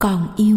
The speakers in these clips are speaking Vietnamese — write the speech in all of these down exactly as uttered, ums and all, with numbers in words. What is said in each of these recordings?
Còn yêu.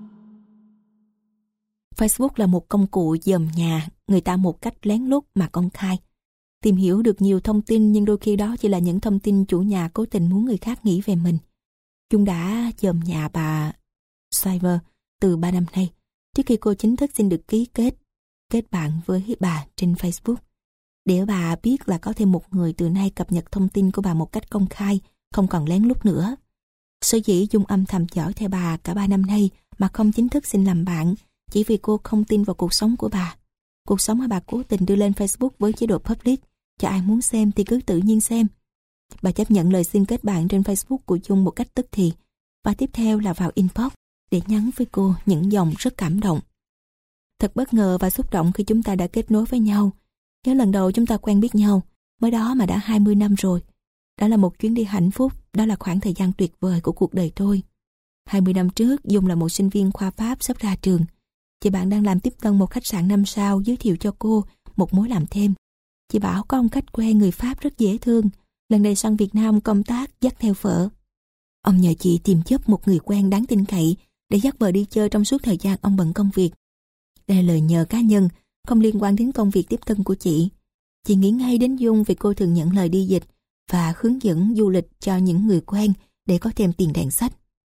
Facebook là một công cụ dòm nhà người ta một cách lén lút mà công khai. Tìm hiểu được nhiều thông tin, nhưng đôi khi đó chỉ là những thông tin chủ nhà cố tình muốn người khác nghĩ về mình. Chúng đã dòm nhà bà Cyber từ ba năm nay, trước khi cô chính thức xin được ký kết kết bạn với bà trên Facebook, để bà biết là có thêm một người từ nay cập nhật thông tin của bà một cách công khai, không còn lén lút nữa. Sở dĩ Dung âm thầm dõi theo bà cả ba năm nay mà không chính thức xin làm bạn, chỉ vì cô không tin vào cuộc sống của bà. Cuộc sống mà bà cố tình đưa lên Facebook với chế độ public, cho ai muốn xem thì cứ tự nhiên xem. Bà chấp nhận lời xin kết bạn trên Facebook của Dung một cách tức thì, và tiếp theo là vào inbox để nhắn với cô những dòng rất cảm động. Thật bất ngờ và xúc động khi chúng ta đã kết nối với nhau. Nhớ lần đầu chúng ta quen biết nhau, mới đó mà đã hai mươi năm rồi. Đó là một chuyến đi hạnh phúc, đó là khoảng thời gian tuyệt vời của cuộc đời tôi. hai mươi năm trước, Dung là một sinh viên khoa Pháp sắp ra trường. Chị bạn đang làm tiếp tân một khách sạn năm sao giới thiệu cho cô một mối làm thêm. Chị bảo có ông khách quen người Pháp rất dễ thương, lần này sang Việt Nam công tác dắt theo vợ. Ông nhờ chị tìm giúp một người quen đáng tin cậy để dắt vợ đi chơi trong suốt thời gian ông bận công việc. Đây là lời nhờ cá nhân, không liên quan đến công việc tiếp tân của chị. Chị nghĩ ngay đến Dung vì cô thường nhận lời đi dịch và hướng dẫn du lịch cho những người quen để có thêm tiền đèn sách.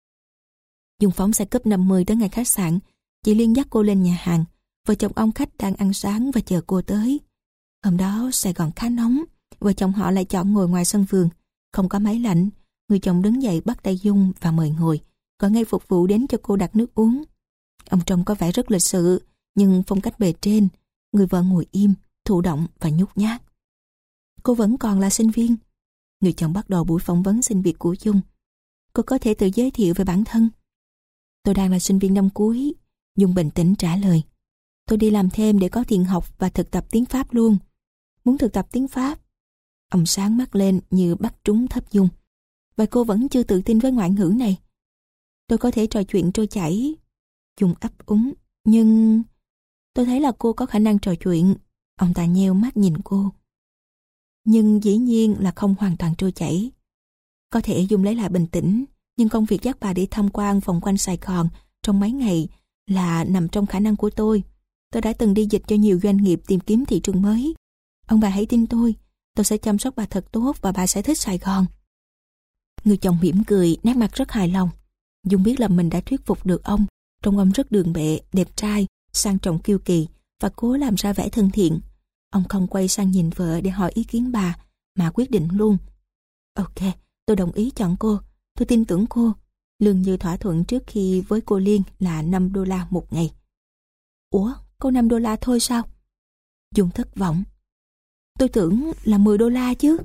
Dung phóng xe cúp năm mươi tới ngay khách sạn. Chị Liên dắt cô lên nhà hàng. Vợ chồng ông khách đang ăn sáng và chờ cô tới. Hôm đó Sài Gòn khá nóng. Vợ chồng họ lại chọn ngồi ngoài sân vườn, không có máy lạnh. Người chồng đứng dậy bắt tay Dung và mời ngồi, gọi ngay phục vụ đến cho cô đặt nước uống. Ông trông có vẻ rất lịch sự, nhưng phong cách bề trên. Người vợ ngồi im, thụ động và nhút nhát. Cô vẫn còn là sinh viên. Người chồng bắt đầu buổi phỏng vấn xin việc của Dung. Cô có thể tự giới thiệu về bản thân. Tôi đang là sinh viên năm cuối. Dung bình tĩnh trả lời. Tôi đi làm thêm để có tiền học và thực tập tiếng Pháp luôn. Muốn thực tập tiếng Pháp? Ông sáng mắt lên như bắt trúng thấp Dung. Và cô vẫn chưa tự tin với ngoại ngữ này. Tôi có thể trò chuyện trôi chảy. Dung ấp úng. Nhưng... Tôi thấy là cô có khả năng trò chuyện. Ông ta nheo mắt nhìn cô. Nhưng dĩ nhiên là không hoàn toàn trôi chảy. Có thể Dung lấy lại bình tĩnh, nhưng công việc dắt bà đi tham quan vòng quanh Sài Gòn trong mấy ngày là nằm trong khả năng của tôi. Tôi đã từng đi dịch cho nhiều doanh nghiệp tìm kiếm thị trường mới. Ông bà hãy tin tôi, tôi sẽ chăm sóc bà thật tốt và bà sẽ thích Sài Gòn. Người chồng mỉm cười, nét mặt rất hài lòng. Dung biết là mình đã thuyết phục được ông. Trông ông rất đường bệ, đẹp trai, sang trọng kiêu kỳ và cố làm ra vẻ thân thiện. Ông không quay sang nhìn vợ để hỏi ý kiến bà, mà quyết định luôn. Ok, tôi đồng ý chọn cô. Tôi tin tưởng cô. Lương như thỏa thuận trước khi với cô Liên là năm đô la một ngày. Ủa, cô năm đô la thôi sao? Dung thất vọng. Tôi tưởng là mười đô la chứ.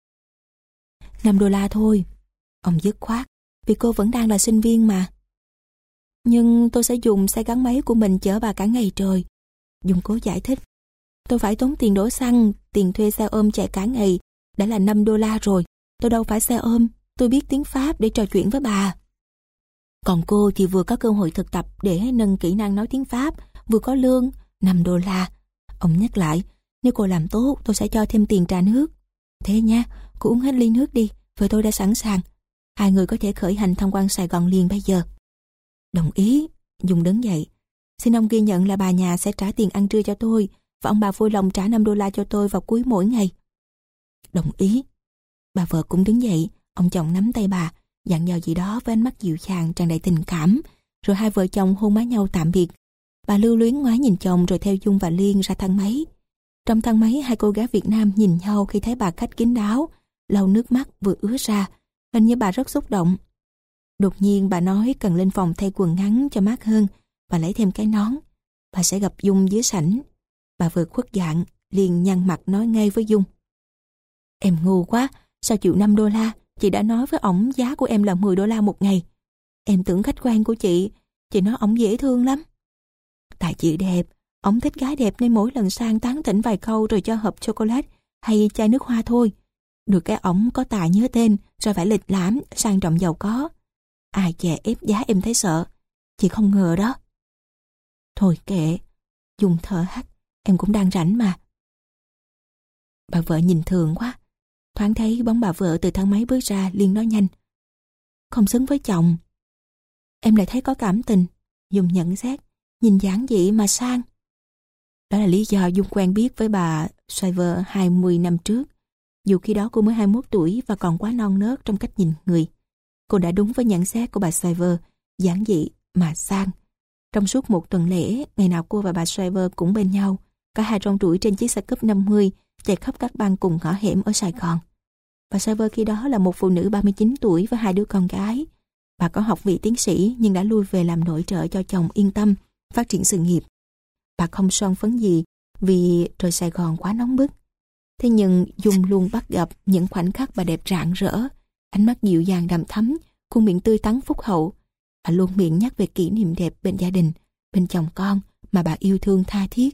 năm đô la thôi. Ông dứt khoát, vì cô vẫn đang là sinh viên mà. Nhưng tôi sẽ dùng xe gắn máy của mình chở bà cả ngày trời. Dung cố giải thích. Tôi phải tốn tiền đổ xăng, tiền thuê xe ôm chạy cả ngày, đã là năm đô la rồi. Tôi đâu phải xe ôm, tôi biết tiếng Pháp để trò chuyện với bà. Còn cô thì vừa có cơ hội thực tập để nâng kỹ năng nói tiếng Pháp, vừa có lương, năm đô la. Ông nhắc lại, nếu cô làm tốt tôi sẽ cho thêm tiền trà nước. Thế nha, cô uống hết ly nước đi, vợ tôi đã sẵn sàng. Hai người có thể khởi hành tham quan Sài Gòn liền bây giờ. Đồng ý. Dung đứng dậy. Xin ông ghi nhận là bà nhà sẽ trả tiền ăn trưa cho tôi, và ông bà vui lòng trả năm đô la cho tôi vào cuối mỗi ngày. Đồng ý. Bà vợ cũng đứng dậy. Ông chồng nắm tay bà, dặn dò gì đó với ánh mắt dịu dàng tràn đầy tình cảm, rồi hai vợ chồng hôn má nhau tạm biệt. Bà lưu luyến ngoái nhìn chồng rồi theo Dung và Liên ra thang máy. Trong thang máy, hai cô gái Việt Nam nhìn nhau khi thấy bà khách kín đáo, lau nước mắt vừa ứa ra. Hình như bà rất xúc động. Đột nhiên bà nói cần lên phòng thay quần ngắn cho mát hơn và lấy thêm cái nón. Bà sẽ gặp Dung dưới sảnh. Bà vừa khuất dạng, liền nhăn mặt nói ngay với Dung. Em ngu quá, sao chịu năm đô la? Chị đã nói với ổng giá của em là mười đô la một ngày. Em tưởng khách quen của chị, chị nói ổng dễ thương lắm. Tại chị đẹp, ổng thích gái đẹp nên mỗi lần sang tán tỉnh vài câu rồi cho hộp chocolate hay chai nước hoa thôi. Được cái ổng có tài nhớ tên, rồi phải lịch lãm, sang trọng giàu có. Ai chè ép giá em thấy sợ. Chị không ngờ đó. Thôi kệ. Dung thở hắt. Em cũng đang rảnh mà. Bà vợ nhìn thường quá. Thoáng thấy bóng bà vợ từ thang máy bước ra, liền nói nhanh. Không xứng với chồng. em lại thấy có cảm tình. Dung nhận xét, nhìn giản dị mà sang. Đó là lý do Dung quen biết với bà Shriver hai mươi năm trước. Dù khi đó cô mới hai mươi mốt tuổi và còn quá non nớt trong cách nhìn người. Cô đã đúng với nhận xét của bà Shriver, giản dị mà sang. Trong suốt một tuần lễ, ngày nào cô và bà Shriver cũng bên nhau, cả hai rong ruổi trên chiếc xe cúp năm mươi chạy khắp các bang cùng ngõ hẻm ở Sài Gòn. Bà Shriver khi đó là một phụ nữ ba mươi chín tuổi với hai đứa con gái. Bà có học vị tiến sĩ nhưng đã lui về làm nội trợ cho chồng yên tâm phát triển sự nghiệp. Bà không son phấn gì vì trời Sài Gòn quá nóng bức. Thế nhưng Dung luôn bắt gặp những khoảnh khắc bà đẹp rạng rỡ, ánh mắt dịu dàng đằm thắm, khuôn miệng tươi tắn phúc hậu. Bà luôn miệng nhắc về kỷ niệm đẹp bên gia đình, bên chồng con mà bà yêu thương tha thiết.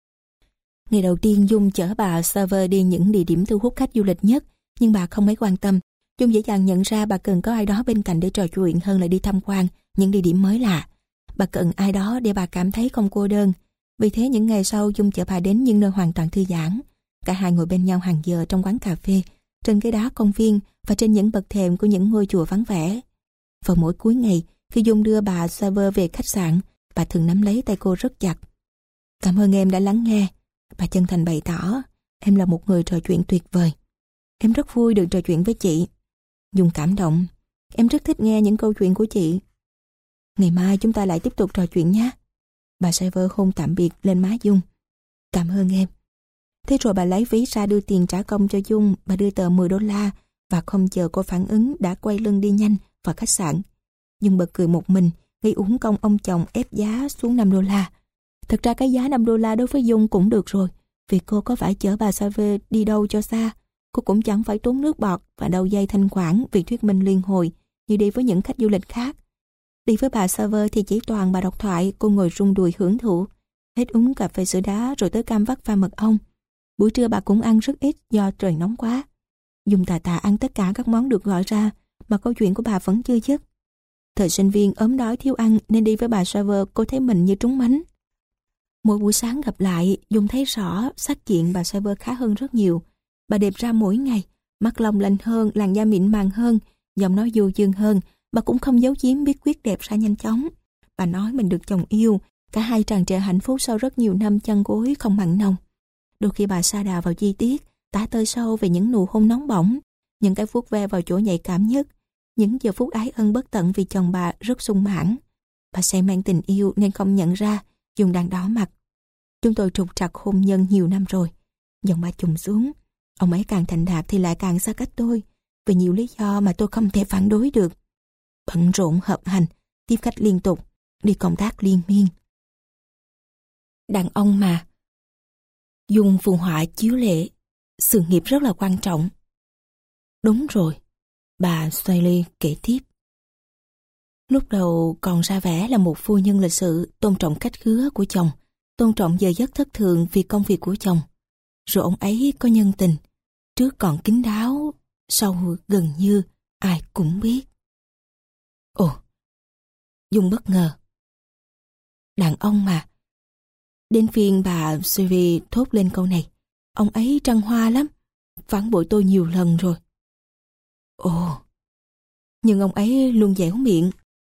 Ngày đầu tiên Dung chở bà Shriver đi những địa điểm thu hút khách du lịch nhất, nhưng bà không mấy quan tâm. Dung dễ dàng nhận ra bà cần có ai đó bên cạnh để trò chuyện hơn là đi tham quan những địa điểm mới lạ. Bà cần ai đó để bà cảm thấy không cô đơn. Vì thế những ngày sau Dung chở bà đến những nơi hoàn toàn thư giãn. Cả hai ngồi bên nhau hàng giờ trong quán cà phê, trên ghế đá công viên và trên những bậc thềm của những ngôi chùa vắng vẻ. Vào mỗi cuối ngày, khi Dung đưa bà Shriver về khách sạn, bà thường nắm lấy tay cô rất chặt. Cảm ơn em đã lắng nghe. Bà chân thành bày tỏ, em là một người trò chuyện tuyệt vời. Em rất vui được trò chuyện với chị. Dung cảm động, em rất thích nghe những câu chuyện của chị. Ngày mai chúng ta lại tiếp tục trò chuyện nhé. Bà Shriver hôn tạm biệt lên má Dung. Cảm ơn em. Thế rồi bà lấy ví ra đưa tiền trả công cho Dung. Bà đưa tờ mười đô la và không chờ cô phản ứng đã quay lưng đi nhanh vào khách sạn. Dung bật cười một mình, gây uổng công ông chồng ép giá xuống năm đô la. Thật ra cái giá năm đô la đối với Dung cũng được rồi, vì cô có phải chở bà Shriver đi đâu cho xa. Cô cũng chẳng phải tốn nước bọt và đầu dây thanh khoản vì thuyết minh liên hồi như đi với những khách du lịch khác. Đi với bà Shriver thì chỉ toàn bà đọc thoại, cô ngồi rung đùi hưởng thụ, hết uống cà phê sữa đá rồi tới cam vắt pha mật ong. Buổi trưa bà cũng ăn rất ít do trời nóng quá. Dung tà tà ăn tất cả các món được gọi ra mà câu chuyện của bà vẫn chưa dứt. Thời sinh viên ốm đói thiếu ăn nên đi với bà Shriver cô thấy mình như trúng mánh. Mỗi buổi sáng gặp lại, Dung thấy rõ sắc diện bà Shriver khá hơn rất nhiều. Bà đẹp ra mỗi ngày, mắt long lanh hơn, làn da mịn màng hơn, giọng nói du dương hơn. Bà cũng không giấu giếm bí quyết đẹp ra nhanh chóng. Bà nói mình được chồng yêu, cả hai tràn trề hạnh phúc sau rất nhiều năm chăn gối không mặn nồng. Đôi khi bà sa đà vào chi tiết, tả tơi sâu về những nụ hôn nóng bỏng, những cái vuốt ve vào chỗ nhạy cảm nhất, những giờ phút ái ân bất tận vì chồng bà rất sung mãn. Bà say mang tình yêu nên không nhận ra Dung đang đỏ mặt. Chúng tôi trục trặc hôn nhân nhiều năm rồi. Giọng bà trùng xuống. Ông ấy càng thành đạt thì lại càng xa cách tôi, vì nhiều lý do mà tôi không thể phản đối được. Bận rộn hợp hành, tiếp khách liên tục, đi công tác liên miên. Đàn ông mà. Dung phù họa chiếu lệ, sự nghiệp rất là quan trọng. Đúng rồi, bà Staley kể tiếp. Lúc đầu còn ra vẻ là một phu nhân lịch sự, tôn trọng cách hứa của chồng, tôn trọng giờ giấc thất thường vì công việc của chồng. Rồi ông ấy có nhân tình, trước còn kín đáo, sau gần như ai cũng biết. Ồ, Dung bất ngờ. Đàn ông mà. Đến phiên bà Sylvie thốt lên câu này. Ông ấy trăng hoa lắm, phản bội tôi nhiều lần rồi. Ồ, nhưng ông ấy luôn dẻo miệng.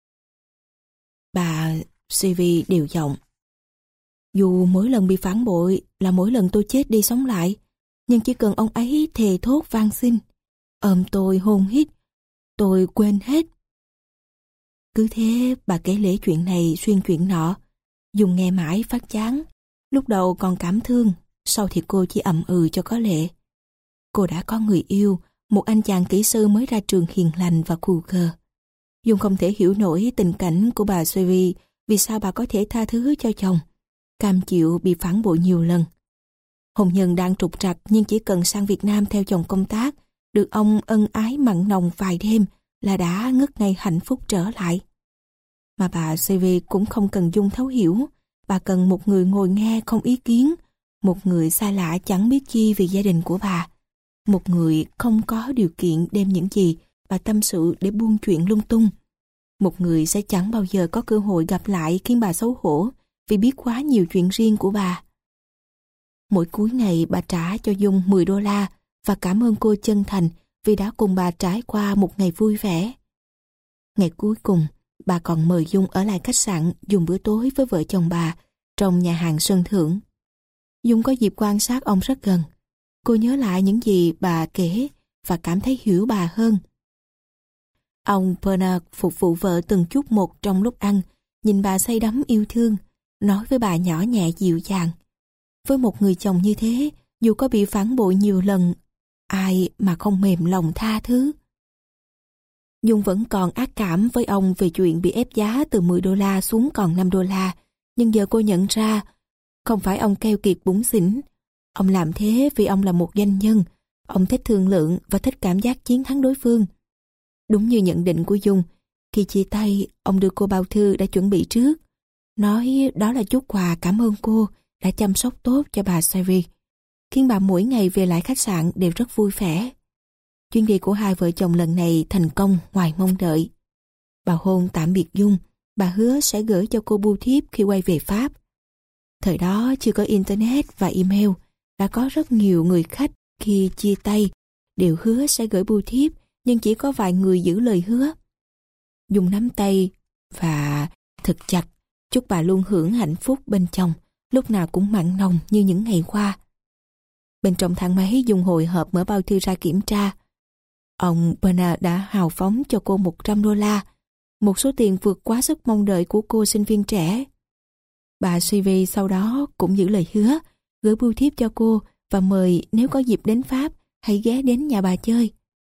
Bà Sylvie đều giọng. Dù mỗi lần bị phản bội là mỗi lần tôi chết đi sống lại, nhưng chỉ cần ông ấy thề thốt van xin, ôm tôi hôn hít, tôi quên hết. Cứ thế bà kể lể chuyện này xuyên chuyện nọ, Dung nghe mãi phát chán. Lúc đầu còn cảm thương, sau thì cô chỉ ậm ừ cho có lệ. Cô đã có người yêu, một anh chàng kỹ sư mới ra trường hiền lành và cù khờ. Dung không thể hiểu nổi tình cảnh của bà Sylvie, vì sao bà có thể tha thứ cho chồng, cam chịu bị phản bội nhiều lần. Hôn nhân đang trục trặc nhưng chỉ cần sang Việt Nam theo chồng công tác, được ông ân ái mặn nồng vài đêm là đã ngất ngây hạnh phúc trở lại. Mà bà Sylvie cũng không cần Dung thấu hiểu, bà cần một người ngồi nghe không ý kiến, một người xa lạ chẳng biết chi về gia đình của bà, một người không có điều kiện đem những gì bà tâm sự để buôn chuyện lung tung, một người sẽ chẳng bao giờ có cơ hội gặp lại khiến bà xấu hổ vì biết quá nhiều chuyện riêng của bà. Mỗi cuối ngày bà trả cho Dung mười đô la và cảm ơn cô chân thành vì đã cùng bà trải qua một ngày vui vẻ. Ngày cuối cùng, bà còn mời Dung ở lại khách sạn dùng bữa tối với vợ chồng bà trong nhà hàng Sơn Thưởng. Dung có dịp quan sát ông rất gần. Cô nhớ lại những gì bà kể và cảm thấy hiểu bà hơn. Ông Bernard phục vụ vợ từng chút một trong lúc ăn, nhìn bà say đắm yêu thương, nói với bà nhỏ nhẹ dịu dàng. Với một người chồng như thế, dù có bị phản bội nhiều lần, ai mà không mềm lòng tha thứ. Dung vẫn còn ác cảm với ông về chuyện bị ép giá từ mười đô la xuống còn năm đô la, nhưng giờ cô nhận ra, không phải ông keo kiệt bủn xỉn. Ông làm thế vì ông là một doanh nhân, ông thích thương lượng và thích cảm giác chiến thắng đối phương. Đúng như nhận định của Dung, khi chia tay, ông đưa cô bao thư đã chuẩn bị trước, nói đó là chút quà cảm ơn cô đã chăm sóc tốt cho bà Sherry, khiến bà mỗi ngày về lại khách sạn đều rất vui vẻ. Chuyến đi của hai vợ chồng lần này thành công ngoài mong đợi. Bà hôn tạm biệt Dung, bà hứa sẽ gửi cho cô bưu thiếp khi quay về Pháp. Thời đó chưa có Internet và email, đã có rất nhiều người khách khi chia tay đều hứa sẽ gửi bưu thiếp, nhưng chỉ có vài người giữ lời hứa. Dung nắm tay và thật chặt, chúc bà luôn hưởng hạnh phúc bên chồng, lúc nào cũng mặn nồng như những ngày qua. Bên trong thang máy, Dung hồi hộp mở bao thư ra kiểm tra. Ông Bernard đã hào phóng cho cô một trăm đô la, một số tiền vượt quá sức mong đợi của cô sinh viên trẻ. Bà Sylvie sau đó cũng giữ lời hứa, gửi bưu thiếp cho cô và mời nếu có dịp đến Pháp, hãy ghé đến nhà bà chơi.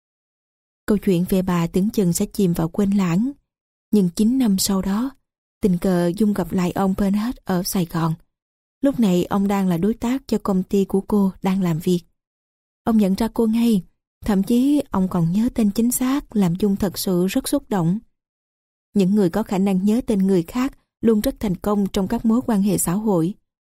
Câu chuyện về bà tưởng chừng sẽ chìm vào quên lãng. Nhưng chín năm sau đó, tình cờ Dung gặp lại ông Bernard ở Sài Gòn. Lúc này ông đang là đối tác cho công ty của cô đang làm việc. Ông nhận ra cô ngay, thậm chí ông còn nhớ tên chính xác, làm Dung thật sự rất xúc động. Những người có khả năng nhớ tên người khác luôn rất thành công trong các mối quan hệ xã hội.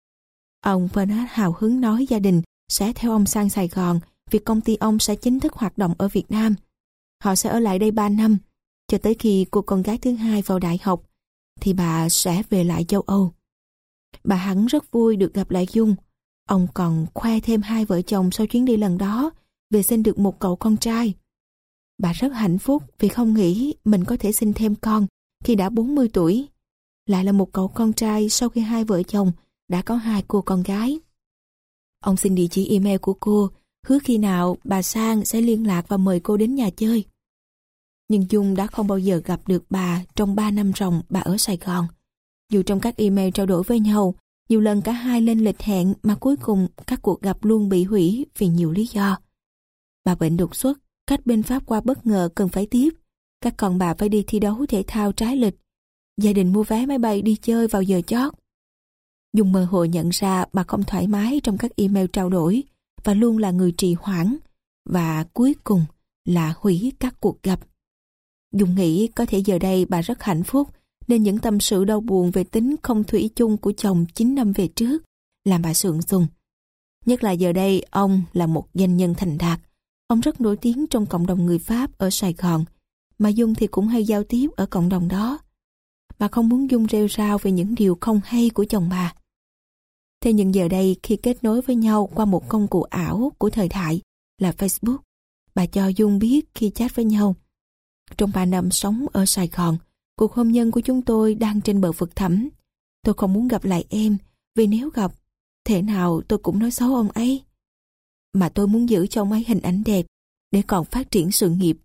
Ông Bernard hào hứng nói gia đình sẽ theo ông sang Sài Gòn vì công ty ông sẽ chính thức hoạt động ở Việt Nam. Họ sẽ ở lại đây ba năm, cho tới khi cô con gái thứ hai vào đại học, thì bà sẽ về lại châu Âu. Bà hẳn rất vui được gặp lại Dung. Ông còn khoe thêm hai vợ chồng sau chuyến đi lần đó về sinh được một cậu con trai. Bà rất hạnh phúc vì không nghĩ mình có thể sinh thêm con khi đã bốn mươi tuổi. Lại là một cậu con trai sau khi hai vợ chồng đã có hai cô con gái. Ông xin địa chỉ email của cô, hứa khi nào bà sang sẽ liên lạc và mời cô đến nhà chơi. Nhưng Dung đã không bao giờ gặp được bà trong ba năm ròng bà ở Sài Gòn. Dù trong các email trao đổi với nhau, nhiều lần cả hai lên lịch hẹn mà cuối cùng các cuộc gặp luôn bị hủy vì nhiều lý do. Bà bệnh đột xuất, khách bên Pháp qua bất ngờ cần phải tiếp. Các con bà phải đi thi đấu thể thao trái lịch. Gia đình mua vé máy bay đi chơi vào giờ chót. Dung mơ hồ nhận ra bà không thoải mái trong các email trao đổi và luôn là người trì hoãn và cuối cùng là hủy các cuộc gặp. Dung nghĩ có thể giờ đây bà rất hạnh phúc nên những tâm sự đau buồn về tính không thủy chung của chồng chín năm về trước làm bà sượng sùng. Nhất là giờ đây ông là một doanh nhân thành đạt. Ông rất nổi tiếng trong cộng đồng người Pháp ở Sài Gòn, mà Dung thì cũng hay giao tiếp ở cộng đồng đó. Bà không muốn Dung rêu rao về những điều không hay của chồng bà. Thế nhưng giờ đây khi kết nối với nhau qua một công cụ ảo của thời đại là Facebook, bà cho Dung biết khi chat với nhau. Trong ba năm sống ở Sài Gòn, cuộc hôn nhân của chúng tôi đang trên bờ vực thẳm. Tôi không muốn gặp lại em, vì nếu gặp, thể nào tôi cũng nói xấu ông ấy. Mà tôi muốn giữ cho ông ấy hình ảnh đẹp, để còn phát triển sự nghiệp.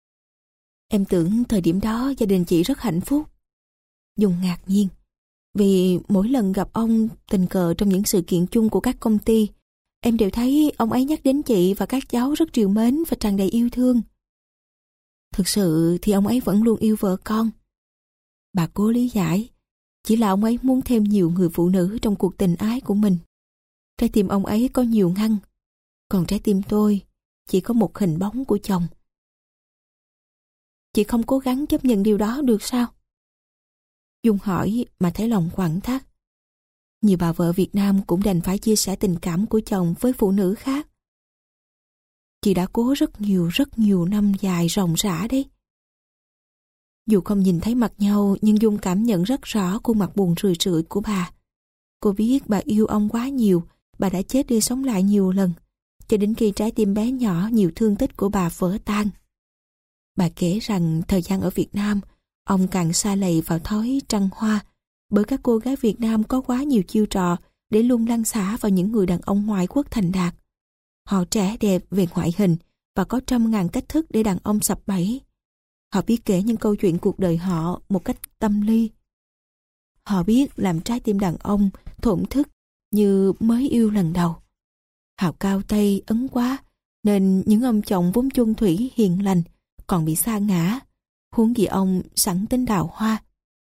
Em tưởng thời điểm đó gia đình chị rất hạnh phúc. Dung ngạc nhiên, vì mỗi lần gặp ông tình cờ trong những sự kiện chung của các công ty, em đều thấy ông ấy nhắc đến chị và các cháu rất trìu mến và tràn đầy yêu thương. Thực sự thì ông ấy vẫn luôn yêu vợ con. Bà cố lý giải, chỉ là ông ấy muốn thêm nhiều người phụ nữ trong cuộc tình ái của mình. Trái tim ông ấy có nhiều ngăn, còn trái tim tôi chỉ có một hình bóng của chồng. Chị không cố gắng chấp nhận điều đó được sao? Dung hỏi mà thấy lòng quặn thắt. Nhiều bà vợ Việt Nam cũng đành phải chia sẻ tình cảm của chồng với phụ nữ khác. Chị đã cố rất nhiều rất nhiều năm dài ròng rã đấy. Dù không nhìn thấy mặt nhau nhưng Dung cảm nhận rất rõ khuôn mặt buồn rười rượi của bà. Cô biết bà yêu ông quá nhiều, bà đã chết đi sống lại nhiều lần, cho đến khi trái tim bé nhỏ nhiều thương tích của bà vỡ tan. Bà kể rằng thời gian ở Việt Nam, Ông càng sa lầy vào thói trăng hoa, bởi các cô gái Việt Nam có quá nhiều chiêu trò để luôn lăn xả vào những người đàn ông ngoại quốc thành đạt. Họ trẻ đẹp về ngoại hình và có trăm ngàn cách thức để đàn ông sập bẫy. Họ biết kể những câu chuyện cuộc đời họ một cách tâm ly. Họ biết làm trái tim đàn ông thổn thức như mới yêu lần đầu. Họ cao tay ấn quá, nên những ông chồng vốn chung thủy hiền lành còn bị sa ngã, huống gì ông sẵn tính đào hoa.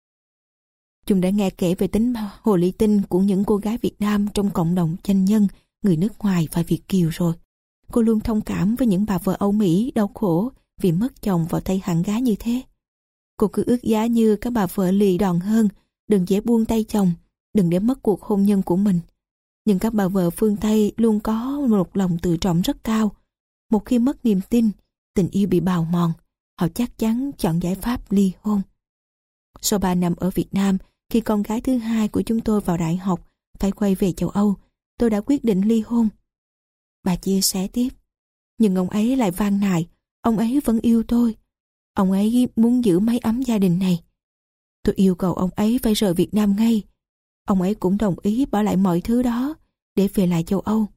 Chúng đã nghe kể về tính hồ ly tinh của những cô gái Việt Nam trong cộng đồng doanh nhân, người nước ngoài và Việt kiều rồi. Cô luôn thông cảm với những bà vợ Âu Mỹ đau khổ vì mất chồng vào tay hạng gái như thế. Cô cứ ước giá như các bà vợ lì đòn hơn, đừng dễ buông tay chồng, đừng để mất cuộc hôn nhân của mình. Nhưng các bà vợ phương Tây luôn có một lòng tự trọng rất cao. Một khi mất niềm tin, tình yêu bị bào mòn, họ chắc chắn chọn giải pháp ly hôn. Sau ba năm ở Việt Nam, khi con gái thứ hai của chúng tôi vào đại học phải quay về châu Âu, tôi đã quyết định ly hôn. Bà chia sẻ tiếp. Nhưng ông ấy lại van nài, ông ấy vẫn yêu tôi. Ông ấy muốn giữ mái ấm gia đình này. Tôi yêu cầu ông ấy phải rời Việt Nam ngay. Ông ấy cũng đồng ý bỏ lại mọi thứ đó để về lại châu Âu.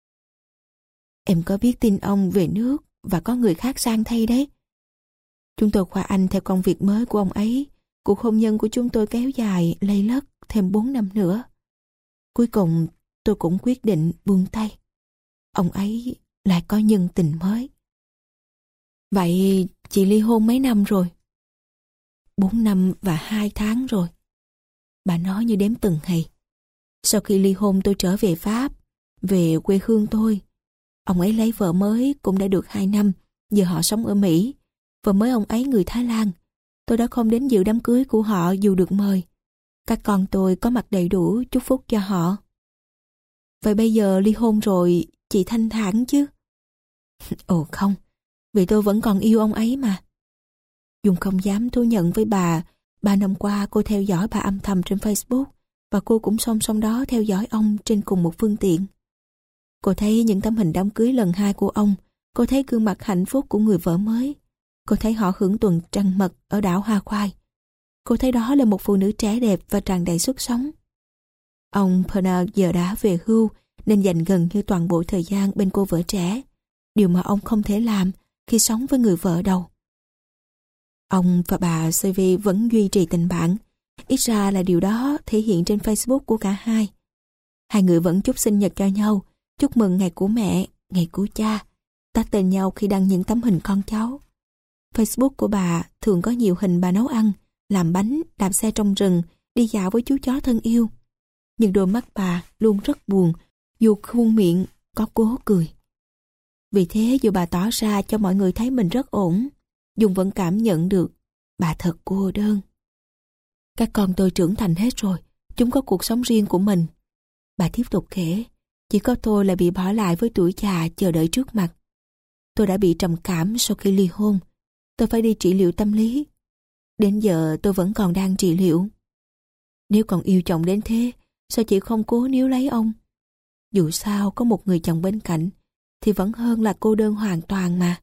Em có biết tin ông về nước và có người khác sang thay đấy. Chúng tôi qua Anh theo công việc mới của ông ấy. Cuộc hôn nhân của chúng tôi kéo dài lây lất thêm bốn năm nữa. Cuối cùng tôi cũng quyết định buông tay. Ông ấy lại có nhân tình mới. Vậy chị ly hôn mấy năm rồi? Bốn năm và hai tháng rồi. Bà nói như đếm từng ngày. Sau khi ly hôn tôi trở về Pháp, về quê hương tôi. Ông ấy lấy vợ mới cũng đã được hai năm, giờ họ sống ở Mỹ. Vợ mới ông ấy người Thái Lan. Tôi đã không đến dự đám cưới của họ dù được mời. Các con tôi có mặt đầy đủ chúc phúc cho họ. Vậy bây giờ ly hôn rồi, chị thanh thản chứ? Ồ không, vì tôi vẫn còn yêu ông ấy mà. Dung không dám thú nhận với bà, ba năm qua cô theo dõi bà âm thầm trên Facebook và cô cũng song song đó theo dõi ông trên cùng một phương tiện. Cô thấy những tấm hình đám cưới lần hai của ông, cô thấy gương mặt hạnh phúc của người vợ mới, cô thấy họ hưởng tuần trăng mật ở đảo Hoa Khoai. Cô thấy đó là một phụ nữ trẻ đẹp và tràn đầy sức sống. Ông Bernard giờ đã về hưu nên dành gần như toàn bộ thời gian bên cô vợ trẻ, điều mà ông không thể làm khi sống với người vợ đầu. Ông và bà Sylvie vẫn duy trì tình bạn, ít ra là điều đó thể hiện trên Facebook của cả hai. Hai người vẫn chúc sinh nhật cho nhau, chúc mừng ngày của mẹ, ngày của cha, tag tên nhau khi đăng những tấm hình con cháu. Facebook của bà thường có nhiều hình bà nấu ăn, làm bánh, đạp xe trong rừng, đi dạo với chú chó thân yêu. Nhưng đôi mắt bà luôn rất buồn, dù khuôn miệng có cố cười. Vì thế dù bà tỏ ra cho mọi người thấy mình rất ổn, Dung vẫn cảm nhận được bà thật cô đơn. Các con tôi trưởng thành hết rồi, chúng có cuộc sống riêng của mình. Bà tiếp tục kể, chỉ có tôi là bị bỏ lại với tuổi già chờ đợi trước mặt. Tôi đã bị trầm cảm sau khi ly hôn. Tôi phải đi trị liệu tâm lý. Đến giờ tôi vẫn còn đang trị liệu. Nếu còn yêu chồng đến thế, sao chị không cố níu lấy ông? Dù sao có một người chồng bên cạnh thì vẫn hơn là cô đơn hoàn toàn mà.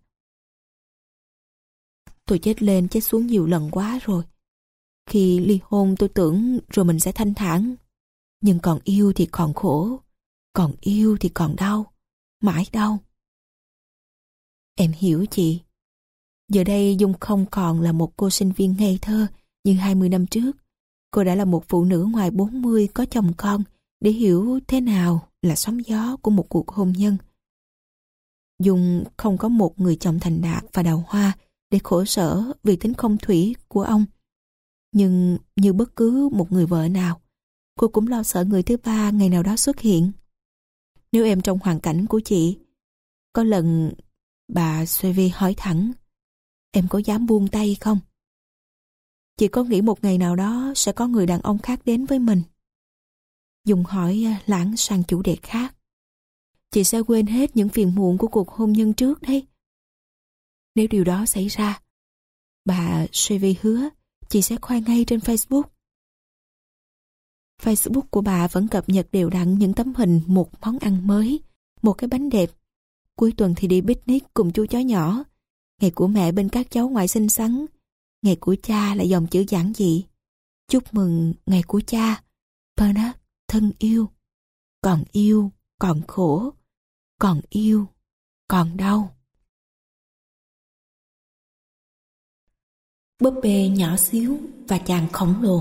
Tôi chết lên chết xuống nhiều lần quá rồi. Khi ly hôn tôi tưởng rồi mình sẽ thanh thản. Nhưng còn yêu thì còn khổ. Còn yêu thì còn đau. Mãi đau. Em hiểu chị. Giờ đây Dung không còn là một cô sinh viên ngây thơ như hai mươi năm trước. Cô đã là một phụ nữ ngoài bốn mươi có chồng con để hiểu thế nào là sóng gió của một cuộc hôn nhân. Dung không có một người chồng thành đạt và đào hoa để khổ sở vì tính không thủy của ông. Nhưng như bất cứ một người vợ nào, cô cũng lo sợ người thứ ba ngày nào đó xuất hiện. Nếu em trong hoàn cảnh của chị, có lần bà Sylvie hỏi thẳng, em có dám buông tay không? Chị có nghĩ một ngày nào đó sẽ có người đàn ông khác đến với mình? Dung hỏi lãng sang chủ đề khác. Chị sẽ quên hết những phiền muộn của cuộc hôn nhân trước đấy. Nếu điều đó xảy ra, bà Sylvie hứa chị sẽ khoe ngay trên Facebook. Facebook của bà vẫn cập nhật đều đặn những tấm hình một món ăn mới, một cái bánh đẹp. Cuối tuần thì đi picnic cùng chú chó nhỏ. Ngày của mẹ bên các cháu ngoại xinh xắn. Ngày của cha là dòng chữ giản dị. Chúc mừng ngày của cha, Bernard thân yêu. Còn yêu, còn khổ, còn yêu, còn đau. Búp bê nhỏ xíu và chàng khổng lồ.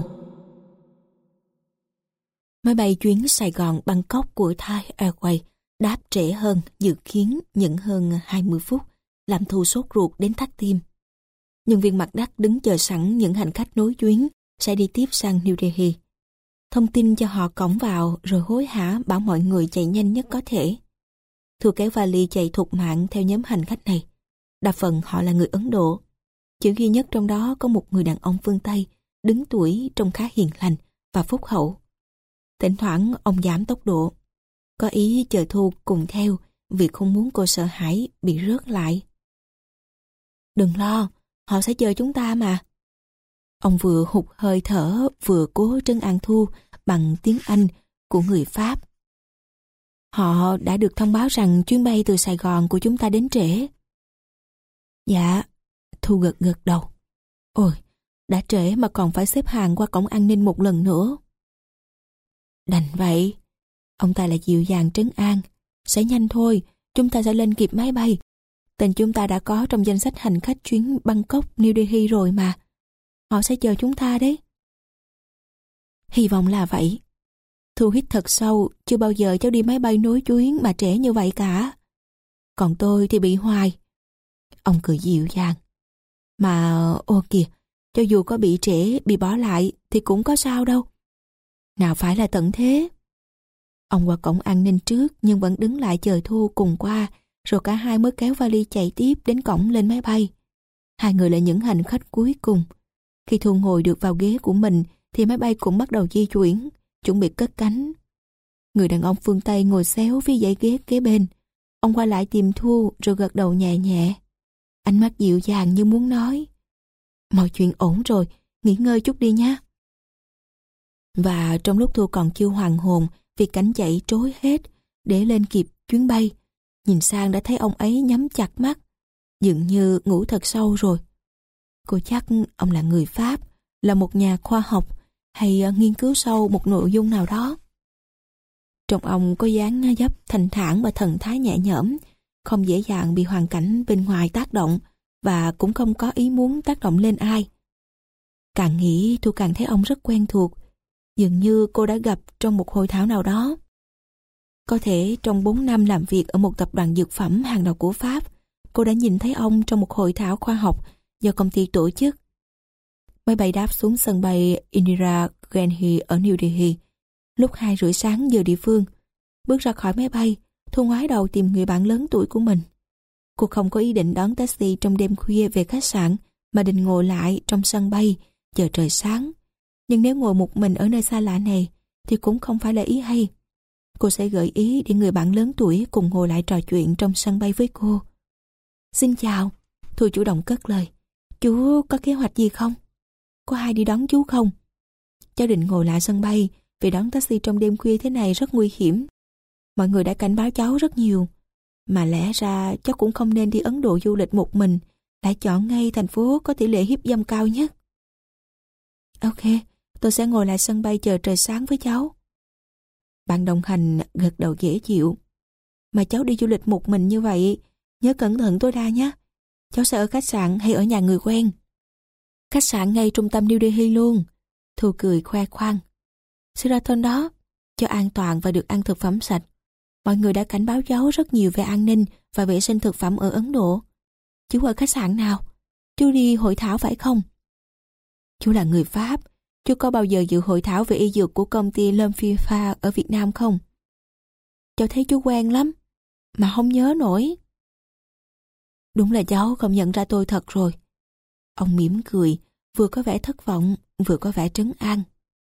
Máy bay chuyến Sài Gòn Bangkok của Thai Airways đáp trễ hơn dự kiến những hơn hai mươi phút, làm Thu sốt ruột đến thắt tim. Nhân viên mặt đất đứng chờ sẵn những hành khách nối chuyến sẽ đi tiếp sang New Delhi. Thông tin cho họ cõng vào rồi hối hả bảo mọi người chạy nhanh nhất có thể. Thu kéo vali chạy thục mạng theo nhóm hành khách này. Đa phần họ là người Ấn Độ. Chỉ duy nhất trong đó có một người đàn ông phương Tây, đứng tuổi trông khá hiền lành và phúc hậu. Thỉnh thoảng ông giảm tốc độ, có ý chờ Thu cùng theo vì không muốn cô sợ hãi bị rớt lại. Đừng lo, họ sẽ chờ chúng ta mà. Ông vừa hụt hơi thở vừa cố trấn an Thu bằng tiếng Anh của người Pháp. Họ đã được thông báo rằng chuyến bay từ Sài Gòn của chúng ta đến trễ. Dạ, Thu gật gật đầu. Ôi, đã trễ mà còn phải xếp hàng qua cổng an ninh một lần nữa. Đành vậy. Ông ta lại dịu dàng trấn an. Sẽ nhanh thôi, chúng ta sẽ lên kịp máy bay. Tên chúng ta đã có trong danh sách hành khách chuyến Bangkok New Delhi rồi mà. Họ sẽ chờ chúng ta đấy. Hy vọng là vậy. Thu hít thật sâu, chưa bao giờ cháu đi máy bay nối chuyến mà trễ như vậy cả. Còn tôi thì bị hoài. Ông cười dịu dàng. Mà ô kìa, cho dù có bị trễ, bị bỏ lại thì cũng có sao đâu. Nào phải là tận thế. Ông qua cổng an ninh trước nhưng vẫn đứng lại chờ Thu cùng qua, rồi cả hai mới kéo vali chạy tiếp đến cổng lên máy bay. Hai người là những hành khách cuối cùng. Khi Thu ngồi được vào ghế của mình thì máy bay cũng bắt đầu di chuyển, chuẩn bị cất cánh. Người đàn ông phương Tây ngồi xéo phía dãy ghế kế bên. Ông qua lại tìm Thu rồi gật đầu nhẹ nhẹ. Ánh mắt dịu dàng như muốn nói: mọi chuyện ổn rồi, nghỉ ngơi chút đi nhé. Và trong lúc Thu còn chưa hoàn hồn vì cảnh chạy trối hết để lên kịp chuyến bay, nhìn sang đã thấy ông ấy nhắm chặt mắt, dường như ngủ thật sâu rồi. Cô chắc ông là người Pháp, là một nhà khoa học hay nghiên cứu sâu một nội dung nào đó. Trong ông có dáng dấp thanh thản và thần thái nhẹ nhõm, không dễ dàng bị hoàn cảnh bên ngoài tác động và cũng không có ý muốn tác động lên ai. Càng nghĩ Thu càng thấy ông rất quen thuộc, dường như cô đã gặp trong một hội thảo nào đó. Có thể trong bốn năm làm việc ở một tập đoàn dược phẩm hàng đầu của Pháp, cô đã nhìn thấy ông trong một hội thảo khoa học do công ty tổ chức. Máy bay đáp xuống sân bay Indira Gandhi ở New Delhi lúc hai rưỡi sáng giờ địa phương. Bước ra khỏi máy bay, Thu ngoái đầu tìm người bạn lớn tuổi của mình. Cô không có ý định đón taxi trong đêm khuya về khách sạn mà định ngồi lại trong sân bay chờ trời sáng. Nhưng nếu ngồi một mình ở nơi xa lạ này thì cũng không phải là ý hay. Cô sẽ gợi ý để người bạn lớn tuổi cùng ngồi lại trò chuyện trong sân bay với cô. Xin chào, Thu chủ động cất lời. Chú có kế hoạch gì không? Có ai đi đón chú không? Cháu định ngồi lại sân bay vì đón taxi trong đêm khuya thế này rất nguy hiểm. Mọi người đã cảnh báo cháu rất nhiều. Mà lẽ ra cháu cũng không nên đi Ấn Độ du lịch một mình, lại chọn ngay thành phố có tỷ lệ hiếp dâm cao nhất. Ok, tôi sẽ ngồi lại sân bay chờ trời sáng với cháu. Bạn đồng hành gật đầu dễ chịu. Mà cháu đi du lịch một mình như vậy, nhớ cẩn thận tối đa nhé. Cháu sẽ ở khách sạn hay ở nhà người quen? Khách sạn ngay trung tâm New Delhi luôn. Thu cười khoe khoang. Sheraton đó, cho an toàn và được ăn thực phẩm sạch. Mọi người đã cảnh báo cháu rất nhiều về an ninh và vệ sinh thực phẩm ở Ấn Độ. Chú ở khách sạn nào? Chú đi hội thảo phải không? Chú là người Pháp. Chú có bao giờ dự hội thảo về y dược của công ty Lâm-Phi-Pha ở Việt Nam không? Cháu thấy chú quen lắm, mà không nhớ nổi. Đúng là cháu không nhận ra tôi thật rồi. Ông mỉm cười, vừa có vẻ thất vọng, vừa có vẻ trấn an.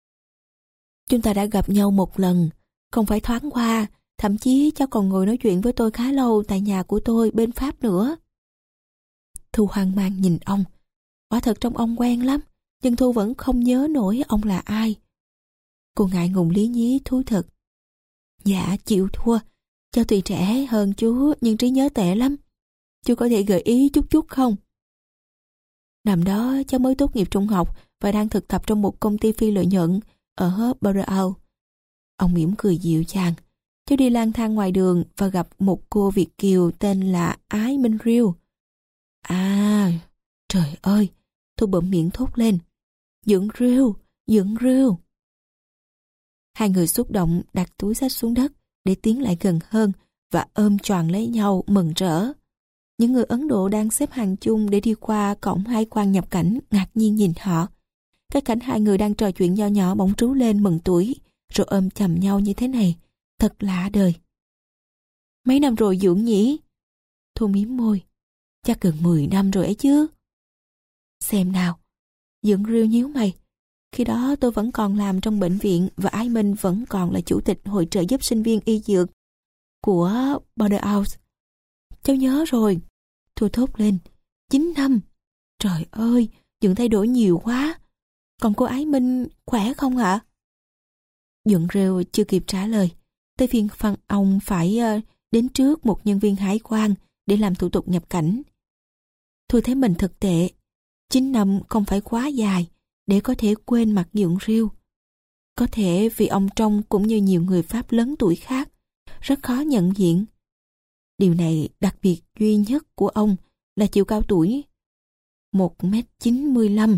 Chúng ta đã gặp nhau một lần, không phải thoáng qua, thậm chí cháu còn ngồi nói chuyện với tôi khá lâu tại nhà của tôi bên Pháp nữa. Thu hoang mang nhìn ông. Quả thật trông ông quen lắm, nhưng Thu vẫn không nhớ nổi ông là ai. Cô ngại ngùng lý nhí thú thực. Dạ, chịu thua. Cháu tuy trẻ hơn chú nhưng trí nhớ tệ lắm. Chú có thể gợi ý chút chút không? Năm đó cháu mới tốt nghiệp trung học và đang thực tập trong một công ty phi lợi nhuận ở Boreal. Ông mỉm cười dịu dàng. Cháu đi lang thang ngoài đường và gặp một cô Việt kiều tên là Ái Minh Riêu. À, trời ơi, Thu bỗng miệng thốt lên. Dưỡng Riêu, Dưỡng Riêu. Hai người xúc động đặt túi xách xuống đất để tiến lại gần hơn và ôm choàng lấy nhau mừng rỡ. Những người Ấn Độ đang xếp hàng chung để đi qua cổng hải quan nhập cảnh ngạc nhiên nhìn họ. Cái cảnh hai người đang trò chuyện nho nhỏ bỗng trú lên mừng tuổi, rồi ôm chầm nhau như thế này. Thật lạ đời. Mấy năm rồi Dưỡng nhỉ? Thu mím môi. Chắc gần mười năm rồi ấy chứ. Xem nào. Dưỡng Riêu nhíu mày. Khi đó tôi vẫn còn làm trong bệnh viện và Ái Minh vẫn còn là chủ tịch hội trợ giúp sinh viên y dược của Boreal. Cháu nhớ rồi. Thu thốt lên. Chín năm. Trời ơi, Dưỡng thay đổi nhiều quá. Còn cô Ái Minh khỏe không ạ? Dưỡng Riêu chưa kịp trả lời. Tới phiên phân ông phải uh, đến trước một nhân viên hải quan để làm thủ tục nhập cảnh. Thu thấy mình thật tệ. Chín năm không phải quá dài để có thể quên mặt Dưỡng Riêu. Có thể vì ông trông cũng như nhiều người Pháp lớn tuổi khác, rất khó nhận diện. Điều này đặc biệt duy nhất của ông là chiều cao tuổi một mét chín mươi lăm.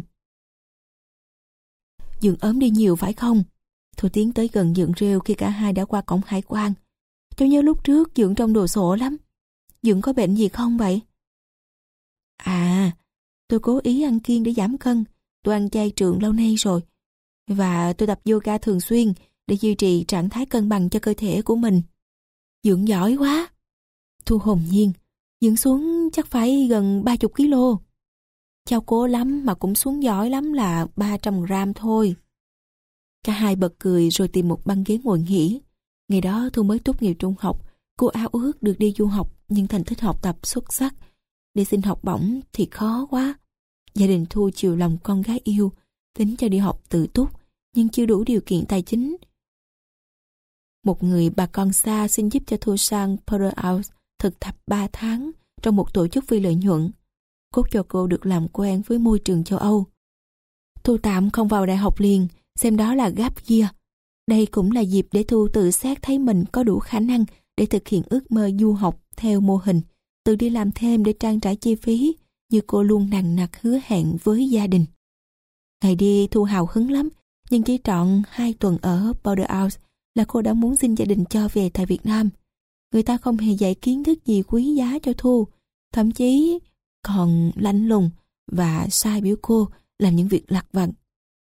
Dưỡng ốm đi nhiều phải không? Thu tiến tới gần Dưỡng Riêu khi cả hai đã qua cổng hải quan. Cháu nhớ lúc trước Dưỡng trông đồ sộ lắm. Dưỡng có bệnh gì không vậy? À, tôi cố ý ăn kiêng để giảm cân. Tôi ăn chay trường lâu nay rồi. Và tôi tập yoga thường xuyên để duy trì trạng thái cân bằng cho cơ thể của mình. Dưỡng giỏi quá. Thu hồn nhiên. Dưỡng xuống chắc phải gần ba mươi ki lô. Cháu cố lắm mà cũng xuống giỏi lắm là ba trăm gram thôi. Cả hai bật cười rồi tìm một băng ghế ngồi nghỉ. Ngày đó Thu mới tốt nghiệp trung học. Cô ao ước được đi du học nhưng thành tích học tập xuất sắc. Để xin học bổng thì khó quá. Gia đình Thu chiều lòng con gái yêu, tính cho đi học tự túc nhưng chưa đủ điều kiện tài chính. Một người bà con xa xin giúp cho Thu sang Boreal thực tập ba tháng trong một tổ chức phi lợi nhuận, cốt cho cô được làm quen với môi trường châu Âu. Thu tạm không vào đại học liền, xem đó là gap year. Đây cũng là dịp để Thu tự xét thấy mình có đủ khả năng để thực hiện ước mơ du học theo mô hình, tự đi làm thêm để trang trải chi phí như cô luôn nằng nặc hứa hẹn với gia đình. Ngày đi Thu hào hứng lắm, nhưng chỉ trọn hai tuần ở Boreal là cô đã muốn xin gia đình cho về tại Việt Nam. Người ta không hề dạy kiến thức gì quý giá cho Thu, thậm chí còn lạnh lùng và sai biểu cô làm những việc lặt vặt.